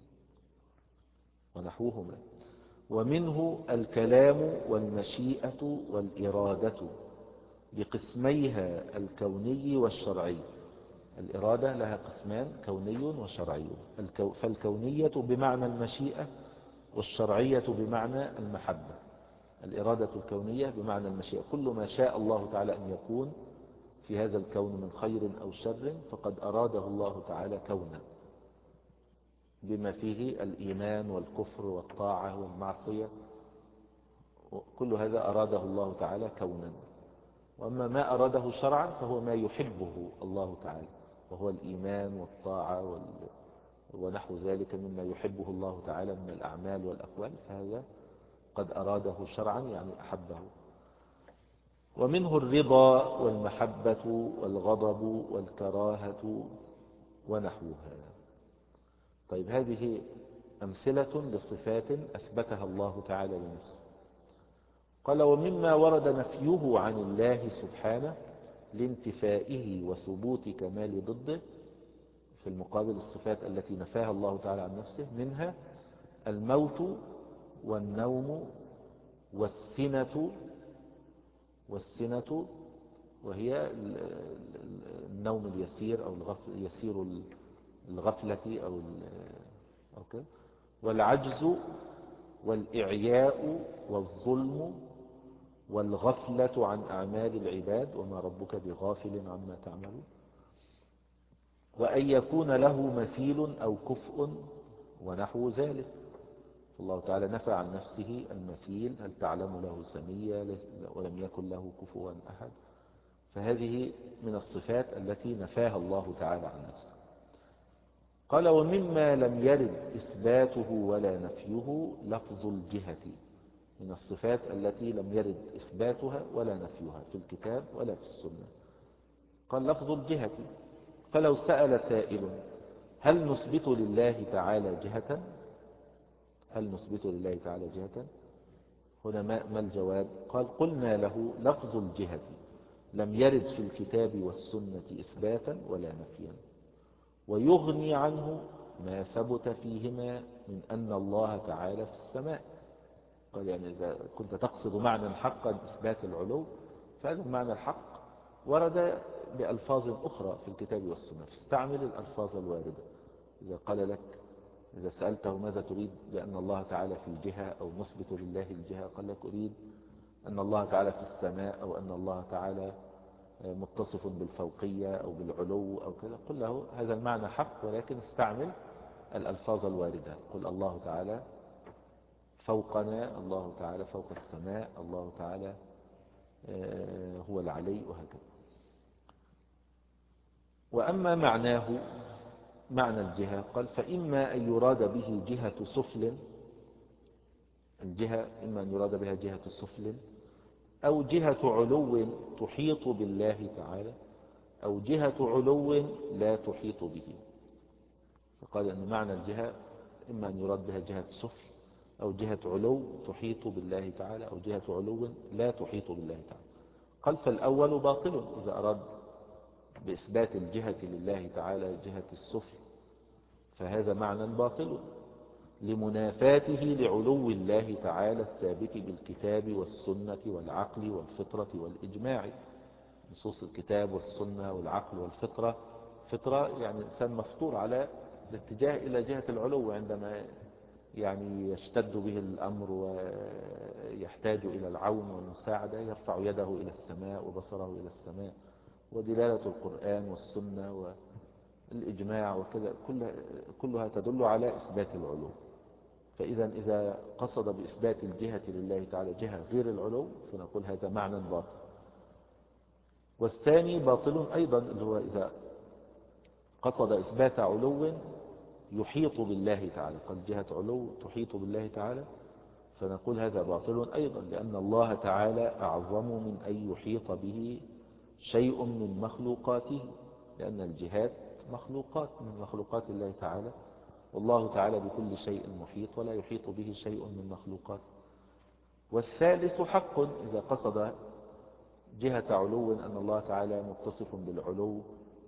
ونحوهما ومنه الكلام والمشيئة والإرادة بقسميها الكوني والشرعي. الإرادة لها قسمان كوني وشرعي، فالكونية بمعنى المشيئة والشرعية بمعنى المحبة. الإرادة الكونية بمعنى المشيئة، كل ما شاء الله تعالى أن يكون في هذا الكون من خير أو شر فقد أراده الله تعالى كونا، بما فيه الإيمان والكفر والطاعة والمعصية، كل هذا أراده الله تعالى كونا. وأما ما أراده شرعا فهو ما يحبه الله تعالى، وهو الإيمان والطاعة وال... ونحو ذلك مما يحبه الله تعالى من الأعمال والأقوال، فهذا قد أراده شرعا يعني أحبه. ومنه الرضا والمحبة والغضب والكراهة ونحوها. طيب هذه أمثلة لصفات أثبتها الله تعالى لنفسه. قال ومما ورد نفيه عن الله سبحانه لانتفائه وثبوت كمال ضده، في المقابل الصفات التي نفاها الله تعالى عن نفسه، منها الموت والنوم والسنة والسنة وهي النوم اليسير أو الغفل يسير الغفلة أو أو كده، والعجز والإعياء والظلم والغفلة عن أعمال العباد وما ربك بغافل عما تعملون، وأن يكون له مثيل أو كفء ونحو ذلك. الله تعالى نفى عن نفسه المثيل، هل تعلم له سميا ولم يكن له كفوا أحد، فهذه من الصفات التي نفاها الله تعالى عن نفسه. قال ومما لم يرد إثباته ولا نفيه لفظ الجهة، من الصفات التي لم يرد إثباتها ولا نفيها في الكتاب ولا في السنة. قال لفظ الجهة، فلو سأل سائل هل نثبت لله تعالى جهة، هل نثبت لله تعالى جهة، هنا ما الجواب؟ قال قلنا له لفظ الجهة لم يرد في الكتاب والسنة إثباتا ولا نفيا، ويغني عنه ما ثبت فيهما من أن الله تعالى في السماء. قال يعني إذا كنت تقصد معنى حقا إثبات العلو، فهذا المعنى الحق ورد بألفاظ أخرى في الكتاب والسنة، فاستعمل الألفاظ الواردة. إذا قال لك إذا سألته ماذا تريد بأن الله تعالى في الجهة أو نثبت لله الجهة، قال لك أريد أن الله تعالى في السماء أو أن الله تعالى متصف بالفوقية أو بالعلو أو كذا، قل له هذا المعنى حق ولكن استعمل الألفاظ الواردة. قل الله تعالى فوقنا، الله تعالى فوق السماء، الله تعالى هو العلي، وهكذا. وأما معناه معنى الجهة قال فإما أن يراد به جهة سفل، الجهة إما أن يراد بها جهة سفل أو جهة علو تحيط بالله تعالى أو جهة علو لا تحيط به. فقال أن معنى الجهة إما أن يراد بها جهة سفل أو جهة علو تحيط بالله تعالى أو جهة علو لا تحيط بالله تعالى. قال فالأول باطل إذا أراد بإثبات الجهة لله تعالى جهة السفل، فهذا معنى باطل لمنافاته لعلو الله تعالى الثابت بالكتاب والسنة والعقل والفطرة والإجماع. نصوص الكتاب والسنة والعقل والفطرة، فطرة يعني إنسان مفطور على الاتجاه إلى جهة العلو، عندما يعني يشتد به الأمر ويحتاج إلى العون والمساعدة يرفع يده إلى السماء وبصره إلى السماء. ودلالة القرآن والسنة والإجماع وكذا كلها تدل على إثبات العلو. فإذا إذا قصد بإثبات الجهة لله تعالى جهة غير العلو فنقول هذا معنى باطل. والثاني باطل أيضا اللي هو إذا قصد إثبات علو يحيط بالله تعالى، قد جهة علو تحيط بالله تعالى، فنقول هذا باطل أيضا، لأن الله تعالى أعظم من أن يحيط به شيء من مخلوقاته، لأن الجهات مخلوقات من مخلوقات الله تعالى، والله تعالى بكل شيء محيط ولا يحيط به شيء من مخلوقاته. والثالث حق إذا قصد جهة علو أن الله تعالى متصف بالعلو،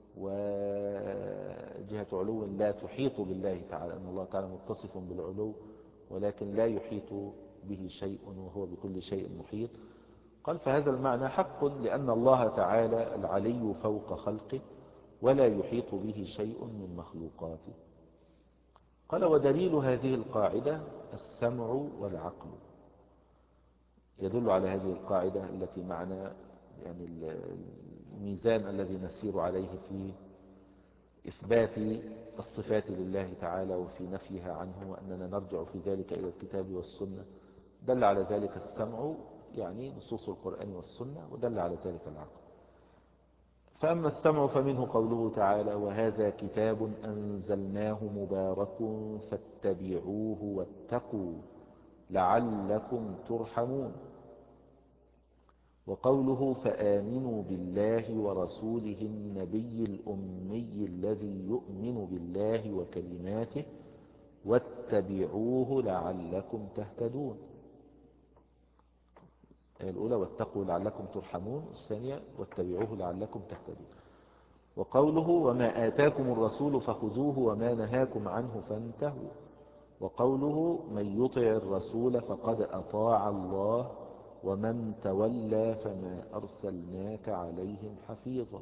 وجهة علو لا تحيط بالله تعالى، أن الله تعالى متصف بالعلو ولكن لا يحيط به شيء وهو بكل شيء محيط. قال فهذا المعنى حق لأن الله تعالى العلي فوق خلقه ولا يحيط به شيء من مخلوقاته. قال ودليل هذه القاعدة السمع والعقل. يدل على هذه القاعدة التي معنا يعني الميزان الذي نسير عليه في إثبات الصفات لله تعالى وفي نفيها عنه، وأننا نرجع في ذلك إلى الكتاب والسنة. دل على ذلك السمع يعني نصوص القرآن والسنة، ودل على ذلك العقل. فأما السمع فمنه قوله تعالى وهذا كتاب أنزلناه مبارك فاتبعوه واتقوا لعلكم ترحمون. وقوله فآمنوا بالله ورسوله النبي الأمي الذي يؤمن بالله وكلماته واتبعوه لعلكم تهتدون. الأولى واتقوا لعلكم ترحمون، الثانية واتبعوه لعلكم تهتدون. وقوله وما آتاكم الرسول فخذوه وما نهاكم عنه فانتهوا. وقوله من يطع الرسول فقد أطاع الله ومن تولى فما أرسلناك عليهم حفيظا.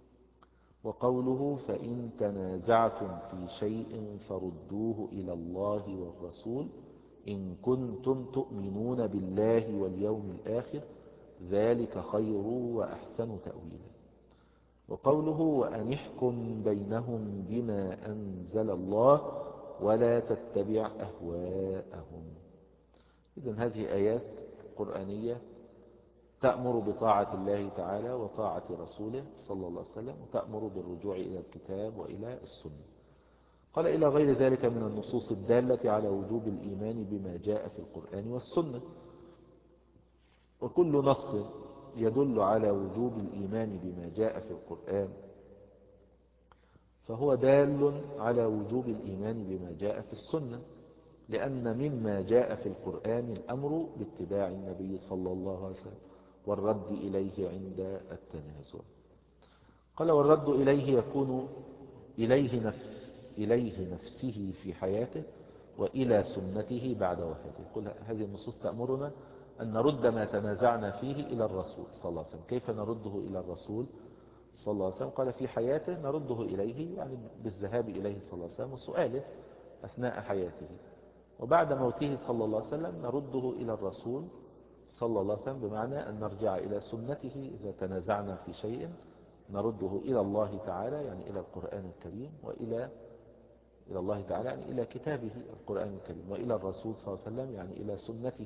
وقوله فإن تنازعتم في شيء فردوه إلى الله والرسول إن كنتم تؤمنون بالله واليوم الآخر ذلك خير وأحسن تأويلا. وقوله وأن احكم بينهم بما أنزل الله ولا تتبع أهواءهم. إذن هذه آيات قرآنية تأمر بطاعة الله تعالى وطاعة رسوله صلى الله عليه وسلم، وتأمر بالرجوع إلى الكتاب وإلى السنة. قال إلى غير ذلك من النصوص الدالة على وجوب الإيمان بما جاء في القرآن والسنة. وكل نص يدل على وجوب الإيمان بما جاء في القرآن فهو دال على وجوب الإيمان بما جاء في السنة، لأن مما جاء في القرآن الأمر باتباع النبي صلى الله عليه وسلم والرد إليه عند التنازع. قال والرد إليه يكون إليه, نف إليه نفسه في حياته وإلى سنته بعد وفاته. يقول هذه النصوص تأمرنا أن نرد ما تنازعنا فيه إلى الرسول صلى الله عليه وسلم. كيف نرده إلى الرسول صلى الله عليه وسلم؟ قال في حياته نرده إليه يعني بالذهاب إليه صلى الله عليه وسلم وسؤاله أثناء حياته، وبعد موته صلى الله عليه وسلم نرده إلى الرسول صلى الله عليه وسلم، بمعنى أن نرجع إلى سنته. إذا تنازعنا في شيء نرده إلى الله تعالى يعني إلى القرآن الكريم، وإلى إلى الله تعالى يعني إلى كتابه القرآن الكريم، وإلى الرسول صلى الله عليه وسلم يعني إلى سنته.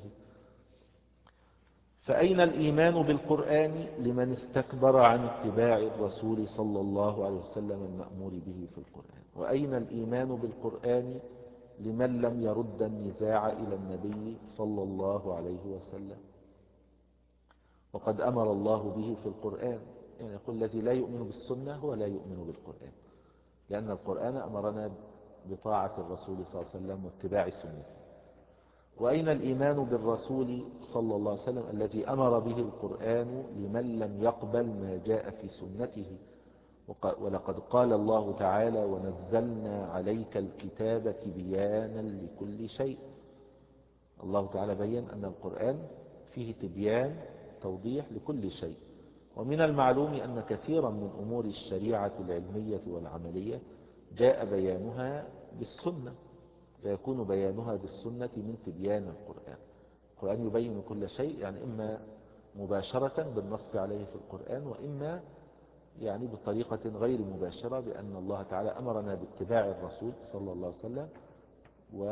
فأين الإيمان بالقرآن لمن استكبر عن اتباع الرسول صلى الله عليه وسلم المأمور به في القرآن؟ وأين الإيمان بالقرآن لمن لم يرد النزاع إلى النبي صلى الله عليه وسلم؟ وقد أمر الله به في القرآن. يعني يقول الذي لا يؤمن بالسنة هو لا يؤمن بالقرآن، لأن القرآن أمرنا بطاعة الرسول صلى الله عليه وسلم واتباع سنته. وأين الإيمان بالرسول صلى الله عليه وسلم الذي أمر به القرآن لمن لم يقبل ما جاء في سنته؟ ولقد قال الله تعالى ونزلنا عليك الكتاب تبيانا لكل شيء. الله تعالى بيّن أن القرآن فيه تبيان توضيح لكل شيء. ومن المعلوم أن كثيرا من أمور الشريعة العلمية والعملية جاء بيانها بالسنة، فيكون بيانها بالسنة من تبيان القرآن. القرآن يبين كل شيء يعني إما مباشرة بالنص عليه في القرآن، وإما يعني بطريقة غير مباشرة بأن الله تعالى أمرنا باتباع الرسول صلى الله عليه وسلم، و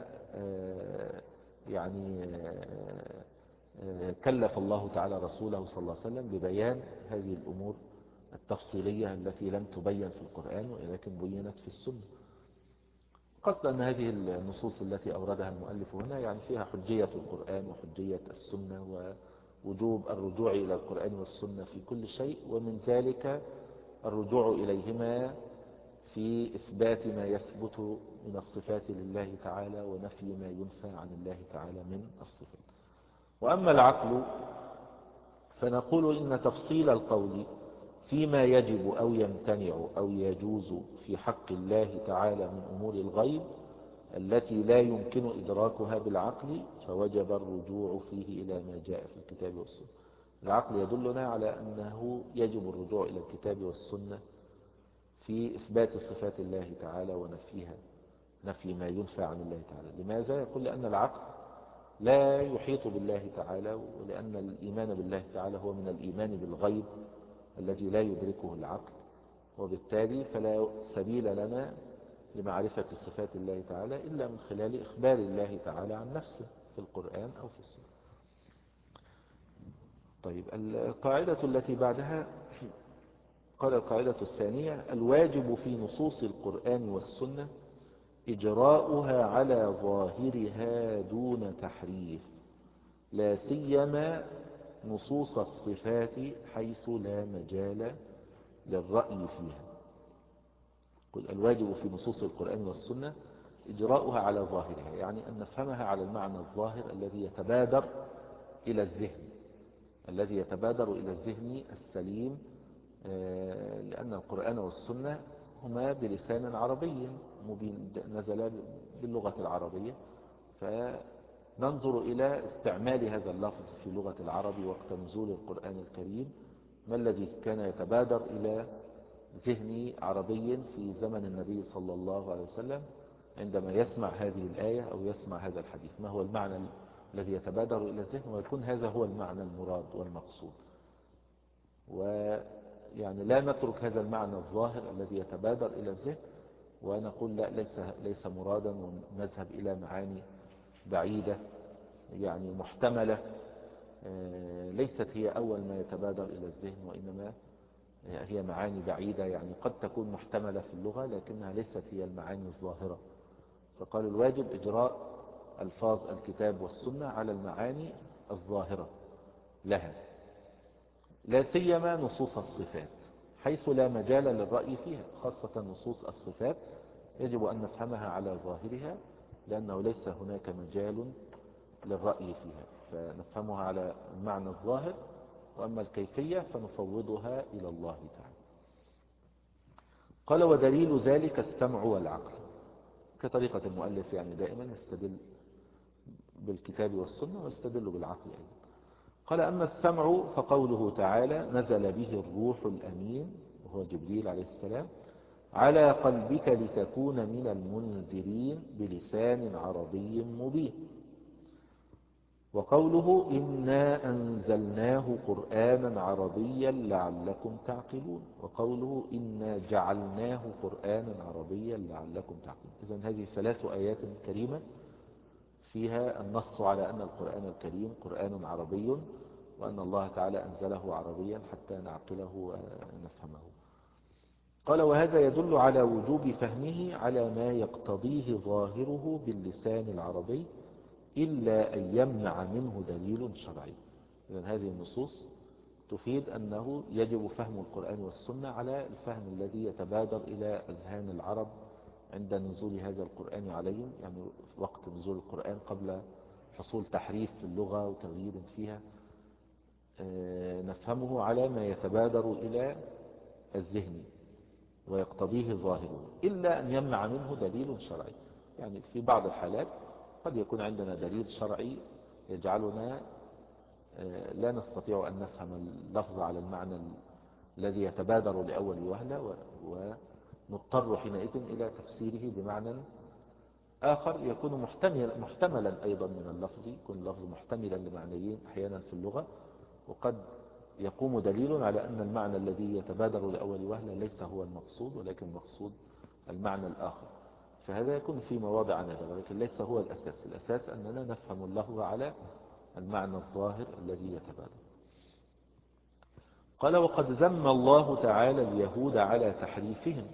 يعني كلف الله تعالى رسوله صلى الله عليه وسلم ببيان هذه الأمور التفصيلية التي لم تبين في القرآن ولكن بينت في السنة. قصد أن هذه النصوص التي أوردها المؤلف هنا يعني فيها حجية القرآن وحجية السنة ووجوب الرجوع إلى القرآن والسنة في كل شيء، ومن ذلك الرجوع إليهما في إثبات ما يثبت من الصفات لله تعالى ونفي ما ينفى عن الله تعالى من الصفات. وأما العقل فنقول إن تفصيل القول فيما يجب أو يمتنع أو يجوز في حق الله تعالى من أمور الغيب التي لا يمكن إدراكها بالعقل فوجب الرجوع فيه إلى ما جاء في الكتاب والسنة. العقل يدلنا على أنه يجب الرجوع إلى الكتاب والسنة في إثبات صفات الله تعالى ونفيها، نفي ما ينفى عن الله تعالى. لماذا؟ يقول لأن العقل لا يحيط بالله تعالى، ولأن الإيمان بالله تعالى هو من الإيمان بالغيب الذي لا يدركه العقل، وبالتالي فلا سبيل لنا لمعرفة صفات الله تعالى إلا من خلال إخبار الله تعالى عن نفسه في القرآن أو في السنة. طيب القاعدة التي بعدها قال القاعدة الثانية: الواجب في نصوص القرآن والسنة إجراؤها على ظاهرها دون تحريف، لا سيما نصوص الصفات حيث لا مجال للرأي فيها. قل الواجب في نصوص القرآن والسنة إجراؤها على ظاهرها، يعني أن نفهمها على المعنى الظاهر الذي يتبادر إلى الذهن الذي يتبادر إلى الذهن السليم، لأن القرآن والسنة هما بلسان عربي مبين، نزل باللغة العربية، فننظر إلى استعمال هذا اللفظ في لغة العرب وقت نزول القرآن الكريم. ما الذي كان يتبادر إلى ذهن عربي في زمن النبي صلى الله عليه وسلم عندما يسمع هذه الآية أو يسمع هذا الحديث؟ ما هو المعنى الذي يتبادر إلى الذهن ويكون هذا هو المعنى المراد والمقصود؟ ويعني لا نترك هذا المعنى الظاهر الذي يتبادر إلى الذهن ونقول لا ليس, ليس مرادا، ونذهب إلى معاني بعيدة يعني محتملة ليست هي أول ما يتبادر إلى الذهن، وإنما هي معاني بعيدة يعني قد تكون محتملة في اللغة لكنها ليست هي المعاني الظاهرة. فقال الواجب إجراء ألفاظ الكتاب والسنة على المعاني الظاهرة لها، لا سيما نصوص الصفات حيث لا مجال للرأي فيها، خاصة نصوص الصفات يجب أن نفهمها على ظاهرها لأنه ليس هناك مجال للرأي فيها، فنفهمها على المعنى الظاهر، وأما الكيفية فنفوضها إلى الله تعالى. قال: ودليل ذلك السمع والعقل، كطريقة المؤلف يعني دائما يستدل بالكتاب والسنة ويستدل بالعقل أيضا. قال: أما السمع فقوله تعالى: نزل به الروح الأمين، وهو جبريل عليه السلام، على قلبك لتكون من المنذرين بلسان عربي مبين. وقوله: إنا أنزلناه قرآنا عربيا لعلكم تعقلون. وقوله: إنا جعلناه قرآنا عربيا لعلكم تعقلون. إذن هذه ثلاث آيات كريمة فيها النص على أن القرآن الكريم قرآن عربي، وأن الله تعالى أنزله عربيا حتى نعقله ونفهمه. قال: وهذا يدل على وجوب فهمه على ما يقتضيه ظاهره باللسان العربي إلا أن يمنع منه دليل شرعي. إذن هذه النصوص تفيد أنه يجب فهم القرآن والسنة على الفهم الذي يتبادر إلى أذهان العرب عند نزول هذا القرآن عليهم، يعني وقت نزول القرآن قبل حصول تحريف في اللغة وتغيير فيها، نفهمه على ما يتبادر إلى الذهن ويقتضيه ظاهره إلا أن يمنع منه دليل شرعي. يعني في بعض الحالات قد يكون عندنا دليل شرعي يجعلنا لا نستطيع أن نفهم اللفظ على المعنى الذي يتبادر لأول وهلة، ونضطر حينئذ إلى تفسيره بمعنى آخر يكون محتمل محتملا أيضا من اللفظ، يكون اللفظ محتملا لمعنيين أحيانا في اللغة، وقد يقوم دليل على أن المعنى الذي يتبادر لأول وهلة ليس هو المقصود ولكن مقصود المعنى الآخر، فهذا يكون في مواضع نادرة، ولكن ليس هو الأساس. الأساس أننا نفهم اللفظ على المعنى الظاهر الذي يتبادر. قال: وقد ذم الله تعالى اليهود على تحريفهم،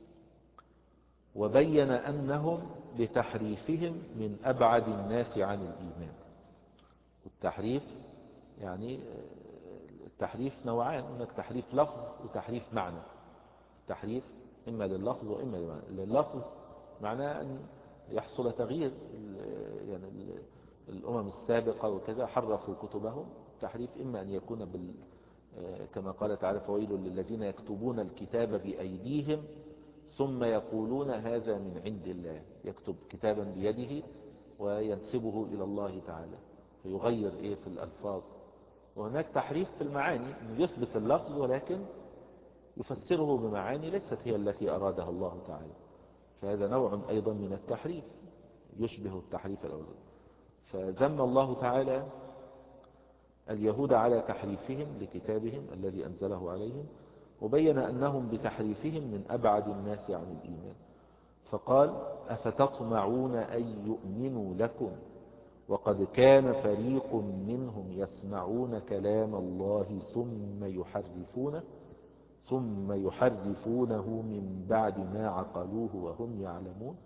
وبين أنهم بتحريفهم من أبعد الناس عن الإيمان. والتحريف يعني التحريف نوعان، هناك تحريف لفظ وتحريف معنى. التحريف إما لللفظ وإما للمعنى. لللفظ معناه أن يحصل تغيير، يعني الأمم السابقة وكذا حرفوا كتبهم تحريف، إما أن يكون بال كما قال تعالى فويل للذين يكتبون الكتاب بأيديهم ثم يقولون هذا من عند الله، يكتب كتابا بيده وينسبه إلى الله تعالى فيغير إيه في الألفاظ. وهناك تحريف في المعاني، أنه يثبت اللفظ ولكن يفسره بمعاني ليست هي التي أرادها الله تعالى، فهذا نوع أيضا من التحريف يشبه التحريف الأول. فذم الله تعالى اليهود على تحريفهم لكتابهم الذي أنزله عليهم، وبين أنهم بتحريفهم من أبعد الناس عن الإيمان، فقال أفتطمعون أن يؤمنوا لكم وقد كان فريق منهم يسمعون كلام الله ثم يحرفونه ثم يحرفونه من بعد ما عقلوه وهم يعلمون.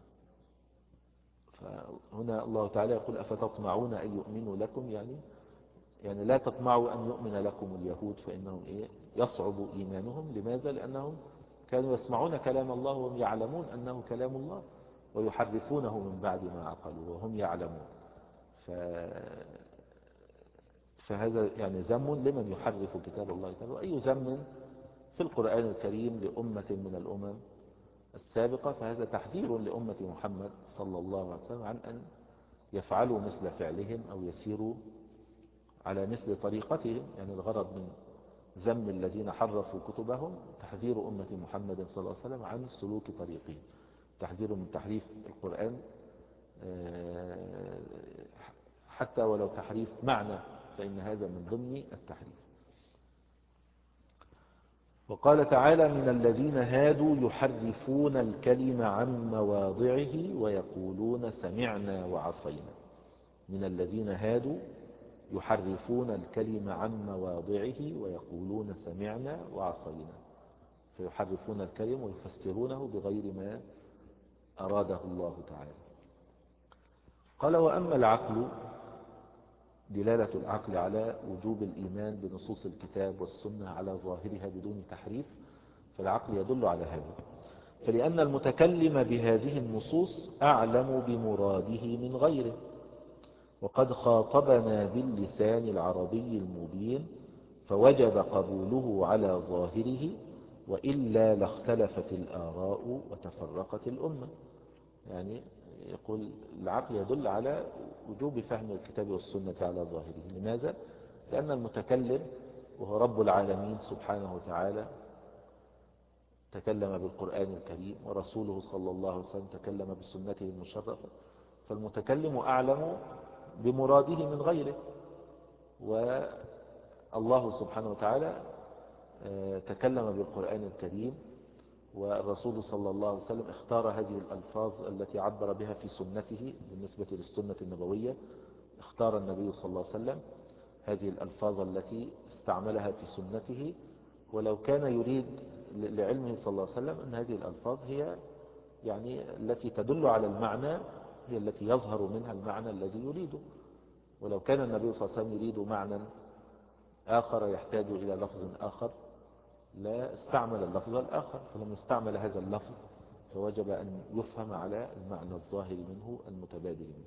فهنا الله تعالى يقول أفتطمعون أن يؤمنوا لكم، يعني يعني لا تطمعوا أن يؤمن لكم اليهود، فإنهم إيه يصعب إيمانهم. لماذا؟ لأنهم كانوا يسمعون كلام الله وهم يعلمون أنه كلام الله ويحرفونه من بعد ما عقلوه وهم يعلمون. ف... فهذا يعني ذم لمن يحرف كتاب الله تعالى، وأي ذم في القرآن الكريم لأمة من الأمم السابقة، فهذا تحذير لأمة محمد صلى الله عليه وسلم عن أن يفعلوا مثل فعلهم أو يسيروا على مثل طريقتهم. يعني الغرض من ذم الذين حرفوا كتبهم تحذير أمة محمد صلى الله عليه وسلم عن سلوك طريقهم، تحذير من تحريف القرآن حتى ولو تحريف معنى، فإن هذا من ضمن التحريف. وقال تعالى من الذين هادوا يحرفون الكلم عن مواضعه ويقولون سمعنا وعصينا. من الذين هادوا يحرفون الكلم عن مواضعه ويقولون سمعنا وعصينا، فيحرفون الكلم ويفسرونه بغير ما أراده الله تعالى. قال وأما العقل، دلالة العقل على وجوب الإيمان بنصوص الكتاب والسنة على ظاهرها بدون تحريف، فالعقل يدل على هذا، فلأن المتكلم بهذه النصوص أعلم بمراده من غيره، وقد خاطبنا باللسان العربي المبين فوجب قبوله على ظاهره، وإلا لاختلفت الآراء وتفرقت الأمة. يعني يقول العقل يدل على وجوب فهم الكتاب والسنة على ظاهره. لماذا؟ لأن المتكلم وهو رب العالمين سبحانه وتعالى تكلم بالقرآن الكريم، ورسوله صلى الله عليه وسلم تكلم بسنته المشرفة، فالمتكلم أعلم بمراده من غيره. والله سبحانه وتعالى تكلم بالقرآن الكريم، والرسول صلى الله عليه وسلم اختار هذه الألفاظ التي عبر بها في سنته. بالنسبة للسنة النبوية اختار النبي صلى الله عليه وسلم هذه الألفاظ التي استعملها في سنته، ولو كان يريد لعلمه صلى الله عليه وسلم أن هذه الألفاظ هي يعني التي تدل على المعنى، هي التي يظهر منها المعنى الذي يريده. ولو كان النبي صلى الله عليه وسلم يريد معنى آخر يحتاج إلى لفظ آخر لا استعمل اللفظ الآخر، فلما استعمل هذا اللفظ فوجب أن يفهم على المعنى الظاهر منه المتبادل منه.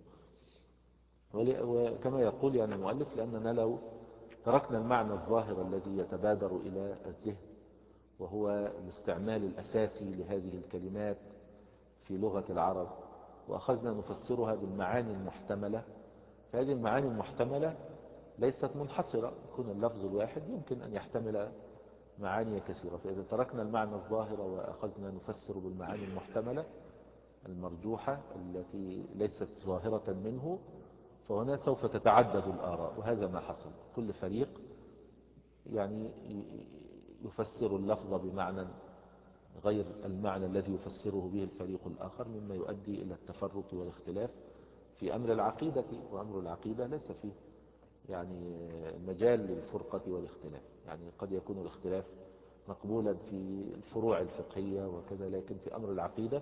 وكما يقول يعني المؤلف لأننا لو تركنا المعنى الظاهر الذي يتبادر إلى الذهن وهو الاستعمال الأساسي لهذه الكلمات في لغة العرب وأخذنا نفسرها بالمعاني المحتملة، فهذه المعاني المحتملة ليست منحصرة، يكون اللفظ الواحد يمكن أن يحتمل معاني كثيرة. فإذا تركنا المعنى الظاهر وأخذنا نفسر بالمعاني المحتملة المرجوحة التي ليست ظاهرة منه، فهنا سوف تتعدد الآراء، وهذا ما حصل. كل فريق يعني يفسر اللفظ بمعنى غير المعنى الذي يفسره به الفريق الآخر، مما يؤدي إلى التفرق والاختلاف في أمر العقيدة. وأمر العقيدة ليس فيه يعني مجال للفرقة والاختلاف، يعني قد يكون الاختلاف مقبولا في الفروع الفقهية وكذا، لكن في أمر العقيدة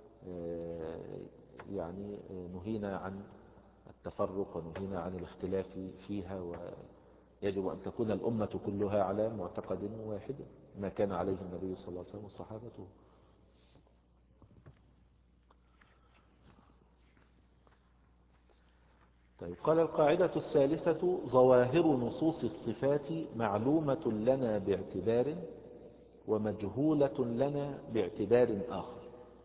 يعني نهينا عن التفرق ونهينا عن الاختلاف فيها، ويجب أن تكون الأمة كلها على معتقد واحد ما كان عليه النبي صلى الله عليه وسلم وصحابته. طيب قال القاعدة الثالثة: ظواهر نصوص الصفات معلومة لنا باعتبار ومجهولة لنا باعتبار آخر.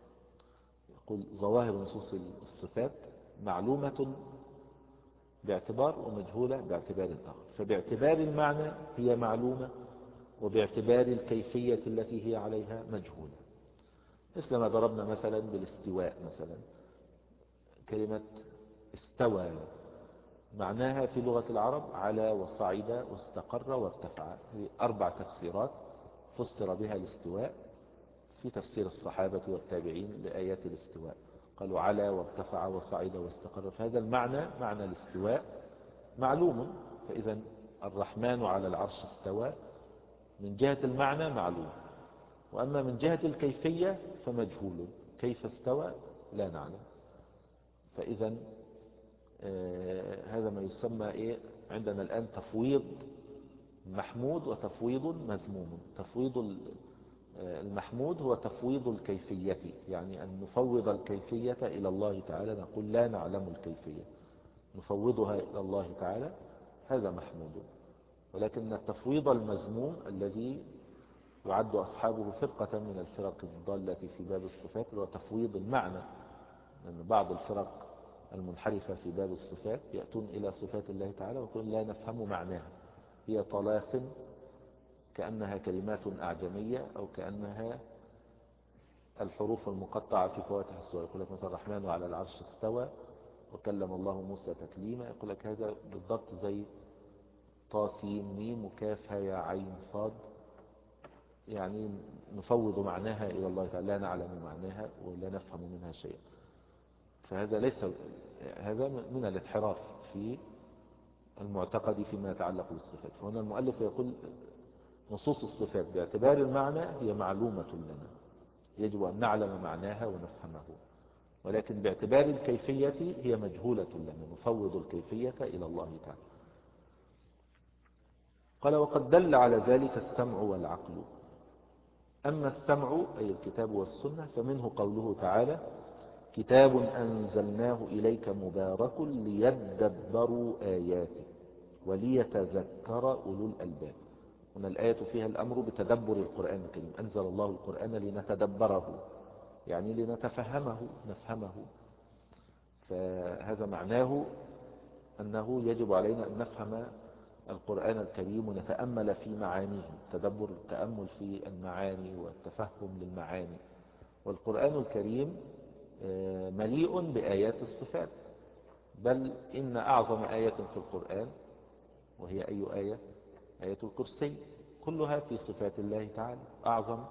يقول ظواهر نصوص الصفات معلومة باعتبار ومجهولة باعتبار آخر. فباعتبار المعنى هي معلومة، وباعتبار الكيفية التي هي عليها مجهولة. مثل ما ضربنا مثلا بالاستواء، مثلا كلمة استوى معناها في لغة العرب على وصعد واستقر وارتفع. هذه أربع تفسيرات فسر بها الاستواء في تفسير الصحابة والتابعين لآيات الاستواء. قالوا على وارتفع وصعد واستقر. فهذا المعنى، معنى الاستواء معلوم. فإذا الرحمن على العرش استوى من جهة المعنى معلوم، وأما من جهة الكيفية فمجهول. كيف استوى لا نعلم. فإذا آه هذا ما يسمى إيه عندنا الآن تفويض محمود وتفويض مذموم. تفويض المحمود هو تفويض الكيفية، يعني أن نفوض الكيفية إلى الله تعالى، نقول لا نعلم الكيفية، نفوضها إلى الله تعالى، هذا محمود. ولكن التفويض المذموم الذي يعد أصحابه فرقة من الفرق الضالة في باب الصفات هو تفويض المعنى. لأن بعض الفرق المنحرفة في باب الصفات يأتون إلى صفات الله تعالى ويقولون لا نفهم معناها، هي طلاسم كأنها كلمات أعجمية أو كأنها الحروف المقطعة في فواتح السور. يقول لك مثلا الرحمن على العرش استوى وكلم الله موسى تكليما. يقول لك هذا بالضبط زي طاسين ميم وكاف يا عين صاد، يعني نفوض معناها إلى الله تعالى، لا نعلم معناها ولا نفهم منها شيئا. فهذا ليس، هذا من الانحراف في المعتقد فيما يتعلق بالصفات. فهنا المؤلف يقول نصوص الصفات باعتبار المعنى هي معلومة لنا، يجب أن نعلم معناها ونفهمه، ولكن باعتبار الكيفية هي مجهولة لنا، نفوض الكيفية إلى الله تعالى. قال وقد دل على ذلك السمع والعقل. أما السمع أي الكتاب والسنة فمنه قوله تعالى كتاب أنزلناه إليك مبارك ليدبروا آياته وليتذكر أولو الألباب. هنا الآية فيها الأمر بتدبر القرآن الكريم. أنزل الله القرآن لنتدبره، يعني لنتفهمه نفهمه. فهذا معناه أنه يجب علينا أن نفهم القرآن الكريم ونتأمل في معانيه. تدبر التأمل في المعاني والتفهم للمعاني. والقرآن الكريم مليء بآيات الصفات، بل إن أعظم آية في القرآن وهي أي آية؟ آية الكرسي، كلها في صفات الله تعالى. أعظم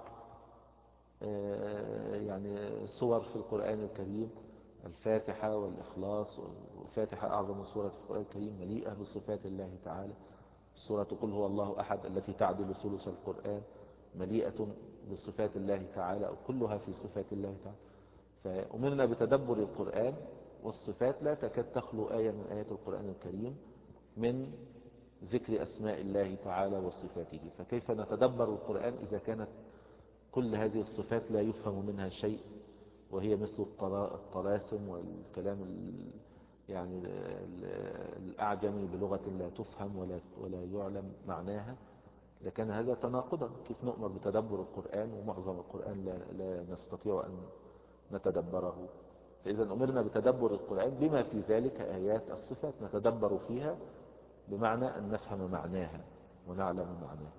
يعني سور في القرآن الكريم الفاتحة والإخلاص. والفاتحة أعظم سورة في القرآن الكريم مليئة بصفات الله تعالى. سورة قل هو الله أحد التي تعدل ثلث القرآن مليئة بصفات الله تعالى، أو كلها في صفات الله تعالى. فأمرنا بتدبر القرآن، والصفات لا تكاد تخلو آية من آيات القرآن الكريم من ذكر أسماء الله تعالى وصفاته. فكيف نتدبر القرآن إذا كانت كل هذه الصفات لا يفهم منها شيء، وهي مثل الطلاسم والكلام يعني الأعجمي بلغة لا تفهم ولا ولا يعلم معناها، لكن هذا تناقضا. كيف نؤمر بتدبر القرآن ومعظم القرآن لا, لا نستطيع أن نتدبره؟ فإذا أمرنا بتدبر القرآن بما في ذلك آيات الصفات نتدبر فيها، بمعنى أن نفهم معناها ونعلم معناها.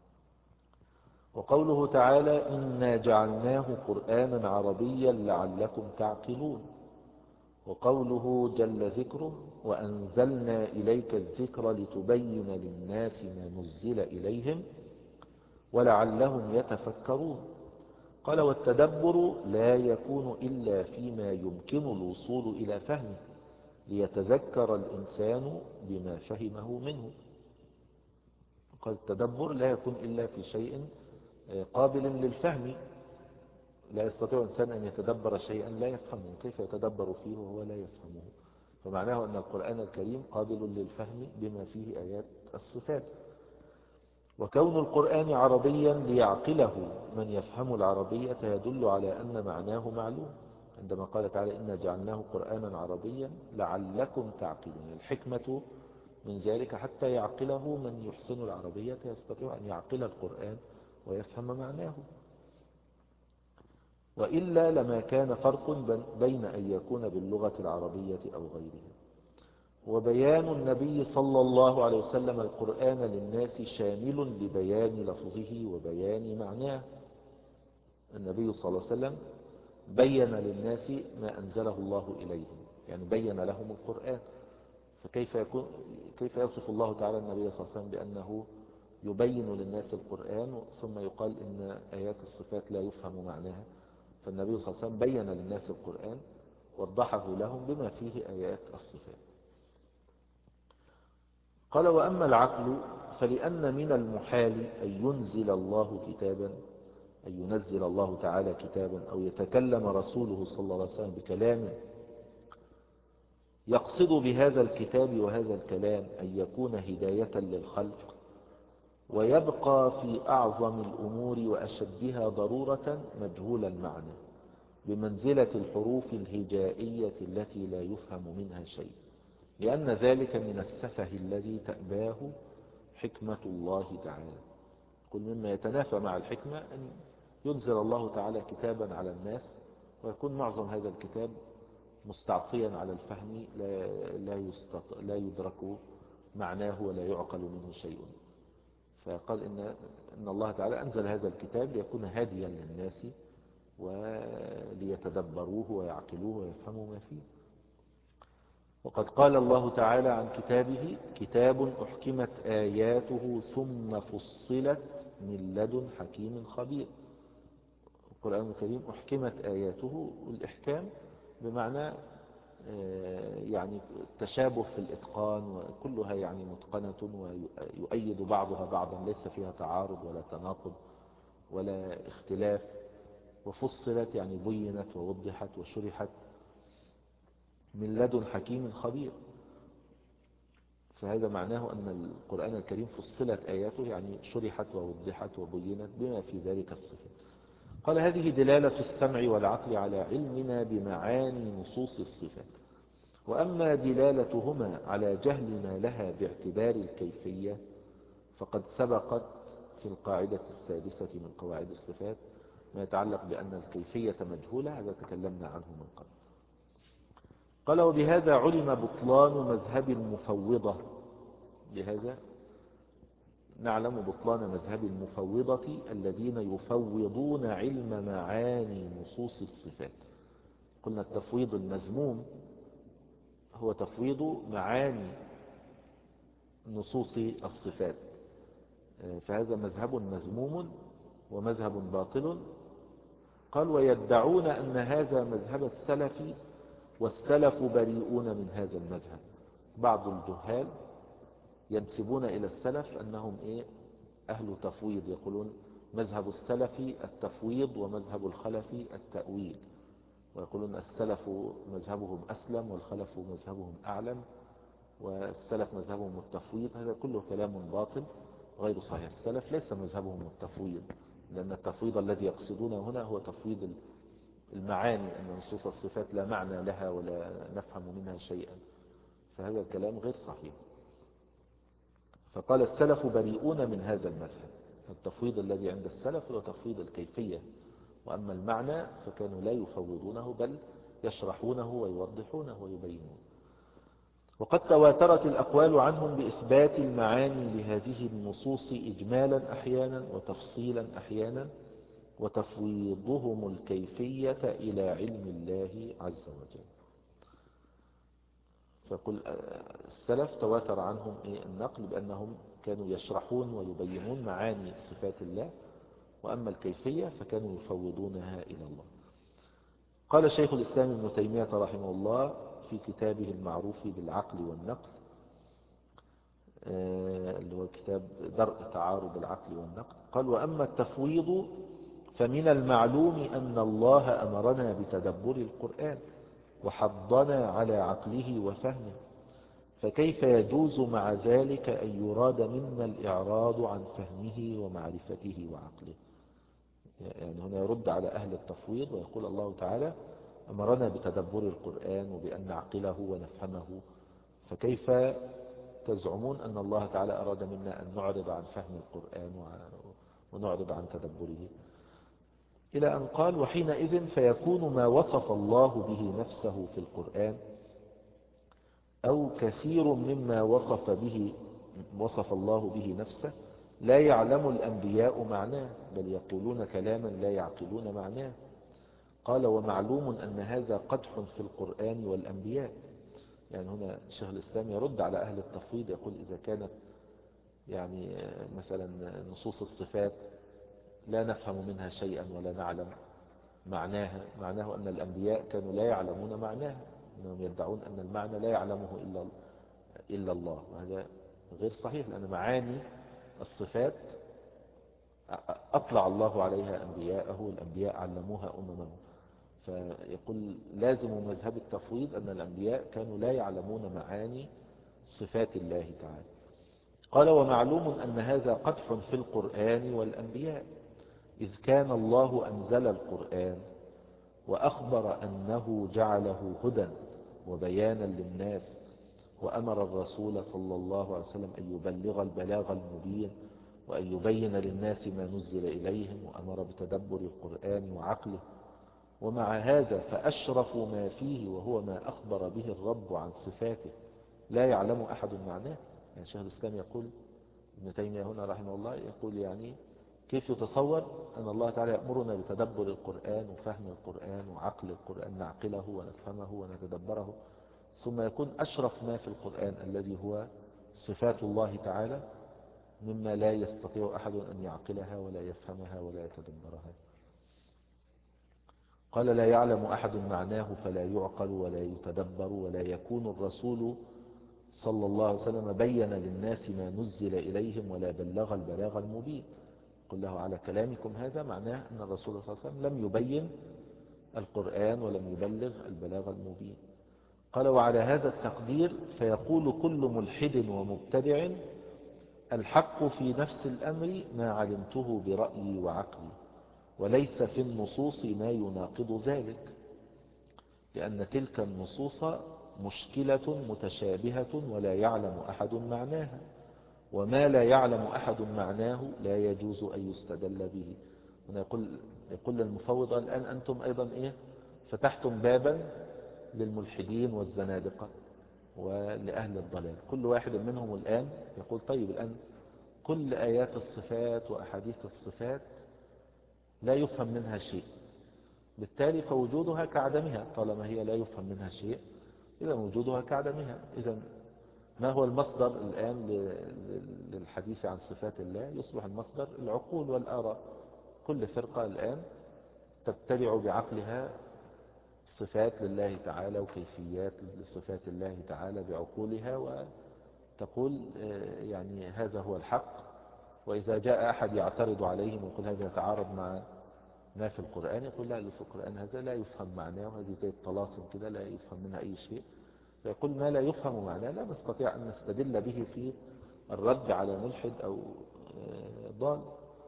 وقوله تعالى إنا جعلناه قرآنا عربيا لعلكم تعقلون. وقوله جل ذكره وأنزلنا إليك الذكر لتبين للناس ما نزل إليهم ولعلهم يتفكرون. قال والتدبر لا يكون إلا فيما يمكن الوصول إلى فهمه ليتذكر الإنسان بما فهمه منه. قال التدبر لا يكون إلا في شيء قابل للفهم. لا يستطيع إنسان أن يتدبر شيئا لا يفهمه، كيف يتدبر فيه وهو لا يفهمه؟ فمعناه أن القرآن الكريم قابل للفهم بما فيه آيات الصفات. وكون القرآن عربيا ليعقله من يفهم العربية يدل على أن معناه معلوم. عندما قال تعالى إنا جعلناه قرآنا عربيا لعلكم تعقلون. الحكمة من ذلك حتى يعقله من يحسن العربية يستطيع أن يعقل القرآن ويفهم معناه، وإلا لما كان فرق بين أن يكون باللغة العربية أو غيرها. وبيان النبي صلى الله عليه وسلم القرآن للناس شامل لبيان لفظه وبيان معناه. النبي صلى الله عليه وسلم بين للناس ما أنزله الله إليهم، يعني بين لهم القرآن. فكيف يكون كيف يصف الله تعالى النبي صلى الله عليه وسلم بأنه يبين للناس القرآن ثم يقال إن آيات الصفات لا يفهم معناها؟ فالنبي صلى الله عليه وسلم بين للناس القرآن وضحه لهم بما فيه آيات الصفات. قال وأما العقل فلأن من المحال أن ينزل الله كتابا، أن ينزل الله تعالى كتابا أو يتكلم رسوله صلى الله عليه وسلم بكلام يقصد بهذا الكتاب وهذا الكلام أن يكون هداية للخلق، ويبقى في أعظم الأمور وأشدها ضرورة مجهول المعنى بمنزلة الحروف الهجائية التي لا يفهم منها شيء، لأن ذلك من السفه الذي تأباه حكمة الله تعالى. كل مما يتنافى مع الحكمة أن ينزل الله تعالى كتابا على الناس ويكون معظم هذا الكتاب مستعصيا على الفهم، لا, لا, يستط... لا يدرك معناه ولا يعقل منه شيء. فقال إن, إن الله تعالى أنزل هذا الكتاب ليكون هاديا للناس وليتدبروه ويعقلوه ويفهموا ما فيه. وقد قال الله تعالى عن كتابه كتاب أحكمت آياته ثم فصلت من لدن حكيم خبير. القرآن الكريم أحكمت آياته، والإحكام بمعنى يعني التشابه في الإتقان، وكلها يعني متقنة ويؤيد بعضها بعضا، ليس فيها تعارض ولا تناقض ولا اختلاف. وفصلت يعني بينت ووضحت وشرحت من لدن حكيم خبير. فهذا معناه أن القرآن الكريم فصلت آياته يعني شرحت ووضحت وبينت بما في ذلك الصفة. قال هذه دلالة السمع والعقل على علمنا بمعاني نصوص الصفات. وأما دلالتهما على جهلنا لها باعتبار الكيفية فقد سبقت في القاعدة السادسة من قواعد الصفات ما يتعلق بأن الكيفية مجهولة، هذا تكلمنا عنه من قبل. قال وبهذا علم بطلان مذهب المفوضة، بهذا نعلم بطلان مذهب المفوضة الذين يفوضون علم معاني نصوص الصفات. قلنا التفويض المذموم هو تفويض معاني نصوص الصفات، فهذا مذهب مذموم ومذهب باطل. قال ويدعون أن هذا مذهب السلف والسلف بريئون من هذا المذهب. بعض الجهال ينسبون إلى السلف أنهم إيه أهل تفويض، يقولون مذهب السلف التفويض ومذهب الخلف التأويل، ويقولون السلف مذهبهم أسلم والخلف مذهبهم أعلم، والسلف مذهبهم التفويض. هذا كله كلام باطل غير صحيح. السلف ليس مذهبهم التفويض، لأن التفويض الذي يقصدونه هنا هو تفويض المعاني، أن نصوص الصفات لا معنى لها ولا نفهم منها شيئا، فهذا الكلام غير صحيح. فقال السلف بريئون من هذا المذهب. التفويض الذي عند السلف هو تفويض الكيفية، وأما المعنى فكانوا لا يفوضونه بل يشرحونه ويوضحونه ويبينونه. وقد تواترت الأقوال عنهم بإثبات المعاني لهذه النصوص إجمالا أحيانا وتفصيلا أحيانا، وتفويضهم الكيفية إلى علم الله عز وجل. فقل السلف تواتر عنهم النقل بأنهم كانوا يشرحون ويبينون معاني صفات الله، وأما الكيفية فكانوا يفوضونها إلى الله. قال شيخ الإسلام ابن تيمية رحمه الله في كتابه المعروف بالعقل والنقل، اللي هو كتاب درء تعارض العقل والنقل، قال وأما التفويض فمن المعلوم أن الله أمرنا بتدبر القرآن وحضنا على عقله وفهمه، فكيف يجوز مع ذلك أن يراد منا الإعراض عن فهمه ومعرفته وعقله؟ يعني هنا يرد على أهل التفويض ويقول الله تعالى أمرنا بتدبر القرآن وبأن نعقله ونفهمه، فكيف تزعمون أن الله تعالى أراد منا أن نعرض عن فهم القرآن ونعرض عن تدبره؟ إلى أن قال: وحينئذ فيكون ما وصف الله به نفسه في القرآن أو كثير مما وصف به وصف الله به نفسه لا يعلم الأنبياء معناه، بل يقولون كلاما لا يعقلون معناه. قال: ومعلوم أن هذا قدح في القرآن والأنبياء. يعني هنا شيخ الإسلام يرد على أهل التفويض، يقول: إذا كانت يعني مثلا نصوص الصفات لا نفهم منها شيئا ولا نعلم معناها، معناه أن الأنبياء كانوا لا يعلمون معناها، أنهم يدعون أن المعنى لا يعلمه إلا إلا الله، وهذا غير صحيح، لأن معاني الصفات أطلع الله عليها أنبياءه والأنبياء علموها أممه. فيقول: لازم مذهب التفويض أن الأنبياء كانوا لا يعلمون معاني صفات الله تعالى. قال: ومعلوم أن هذا قدح في القرآن والأنبياء، إذ كان الله أنزل القرآن وأخبر أنه جعله هدى وبيانا للناس، وأمر الرسول صلى الله عليه وسلم أن يبلغ البلاغ المبين وأن يبين للناس ما نزل إليهم، وأمر بتدبر القرآن وعقله. ومع هذا فأشرف ما فيه وهو ما أخبر به الرب عن صفاته لا يعلم أحد معناه. يعني شيخ الإسلام يقول، ابن تيمية هنا رحمه الله يقول: يعني كيف يتصور أن الله تعالى يأمرنا بتدبر القرآن وفهم القرآن وعقل القرآن، نعقله ونفهمه ونتدبره، ثم يكون أشرف ما في القرآن الذي هو صفات الله تعالى مما لا يستطيع أحد أن يعقلها ولا يفهمها ولا يتدبرها. قال: لا يعلم أحد معناه فلا يعقل ولا يتدبر، ولا يكون الرسول صلى الله عليه وسلم بين للناس ما نزل إليهم ولا بلغ البلاغ المبين. قل له: على كلامكم هذا معناه أن الرسول صلى الله عليه وسلم لم يبين القرآن ولم يبلغ البلاغ المبين. قال: وعلى هذا التقدير فيقول كل ملحد ومبتدع: الحق في نفس الأمر ما علمته برأيي وعقلي، وليس في النصوص ما يناقض ذلك، لأن تلك النصوص مشكلة متشابهة ولا يعلم أحد معناها، وما لا يعلم أحد معناه لا يجوز أن يستدل به. هنا يقول, يقول للمفوضة: الآن أنتم أيضا إيه فتحتم بابا للملحدين والزنادقة ولأهل الضلال. كل واحد منهم الآن يقول: طيب الآن كل آيات الصفات وأحاديث الصفات لا يفهم منها شيء، بالتالي فوجودها كعدمها، طالما هي لا يفهم منها شيء إذا وجودها كعدمها. إذا ما هو المصدر الآن للحديث عن صفات الله؟ يصبح المصدر العقول والآراء. كل فرقة الآن تتبع بعقلها صفات لله تعالى وكيفيات لصفات الله تعالى بعقولها، وتقول يعني هذا هو الحق. وإذا جاء أحد يعترض عليهم ويقول هذا يتعارض مع ما في القرآن، يقول: لا، في القرآن هذا لا يفهم معناه، وهذه زي الطلاسم كده لا يفهم منها أي شيء. فيقول: ما لا يفهم معناه لا نستطيع أن نستدل به في الرد على ملحد أو ضال.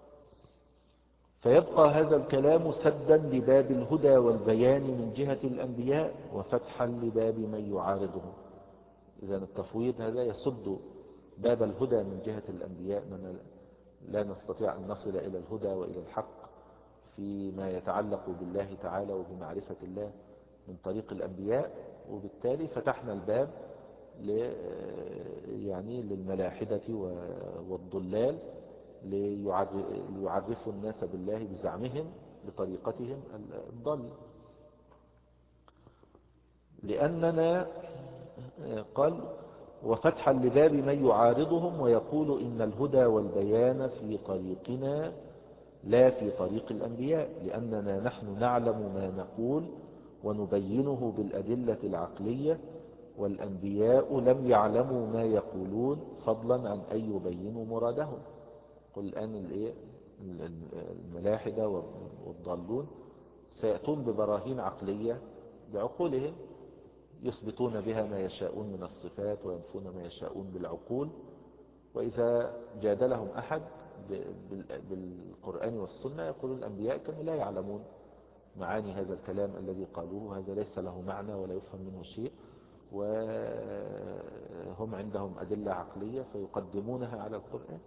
فيبقى هذا الكلام سدا لباب الهدى والبيان من جهة الأنبياء وفتحا لباب من يعارضهم. إذن التفويض هذا يسد باب الهدى من جهة الأنبياء، أننا لا نستطيع أن نصل إلى الهدى وإلى الحق فيما يتعلق بالله تعالى وبمعرفة الله من طريق الأنبياء، وبالتالي فتحنا الباب يعني للملاحدة والضلال ليعرفوا الناس بالله بزعمهم بطريقتهم الضل. لأننا قال: وفتحا لباب من يعارضهم ويقول إن الهدى والبيان في طريقنا لا في طريق الأنبياء، لأننا نحن نعلم ما نقول ونبينه بالأدلة العقلية، والأنبياء لم يعلموا ما يقولون فضلا عن أن يبينوا مرادهم. قل الآن الملاحدة والضالون سيأتون ببراهين عقلية بعقولهم يثبتون بها ما يشاءون من الصفات وينفون ما يشاءون بالعقول، وإذا جادلهم أحد بالقرآن والسنة يقول الأنبياء كانوا لا يعلمون معاني هذا الكلام الذي قالوه، هذا ليس له معنى ولا يفهم منه شيء، وهم عندهم أدلة عقلية فيقدمونها على القرآن.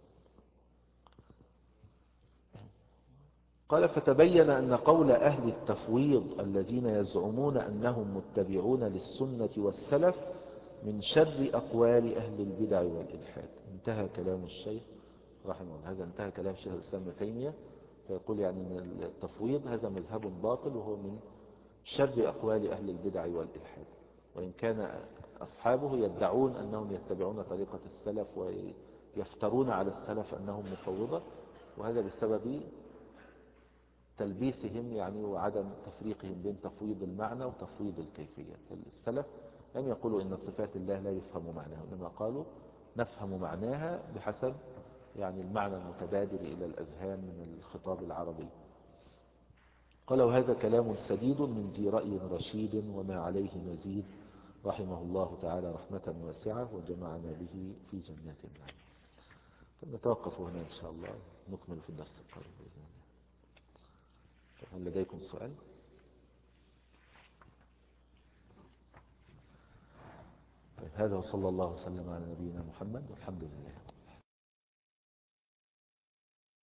قال فتبين أن قول أهل التفويض الذين يزعمون أنهم متبعون للسنة والسلف من شر أقوال أهل البدع والإلحاد. انتهى كلام الشيخ رحمه الله. هذا انتهى كلام شيخ الإسلام ابن تيمية، فيقول يعني أن التفويض هذا مذهب باطل وهو من شر أقوال أهل البدع والإلحاد، وإن كان أصحابه يدعون أنهم يتبعون طريقة السلف ويفترون على السلف أنهم مفوضة، وهذا بسبب تلبيسهم يعني وعدم تفريقهم بين تفويض المعنى وتفويض الكيفية. السلف لم يقولوا إن صفات الله لا يفهم معناها، إنما قالوا نفهم معناها بحسب يعني المعنى المتبادر إلى الأذهان من الخطاب العربي. قال وهذا كلام سديد من ذي رأي رشيد وما عليه مزيد، رحمه الله تعالى رحمة واسعة وجمعنا به في جنات النعيم. نتوقف هنا إن شاء الله، نكمل في الدرس القادم بإذن الله. هل لديكم سؤال؟ هذا وصلى الله وسلم على نبينا محمد والحمد لله.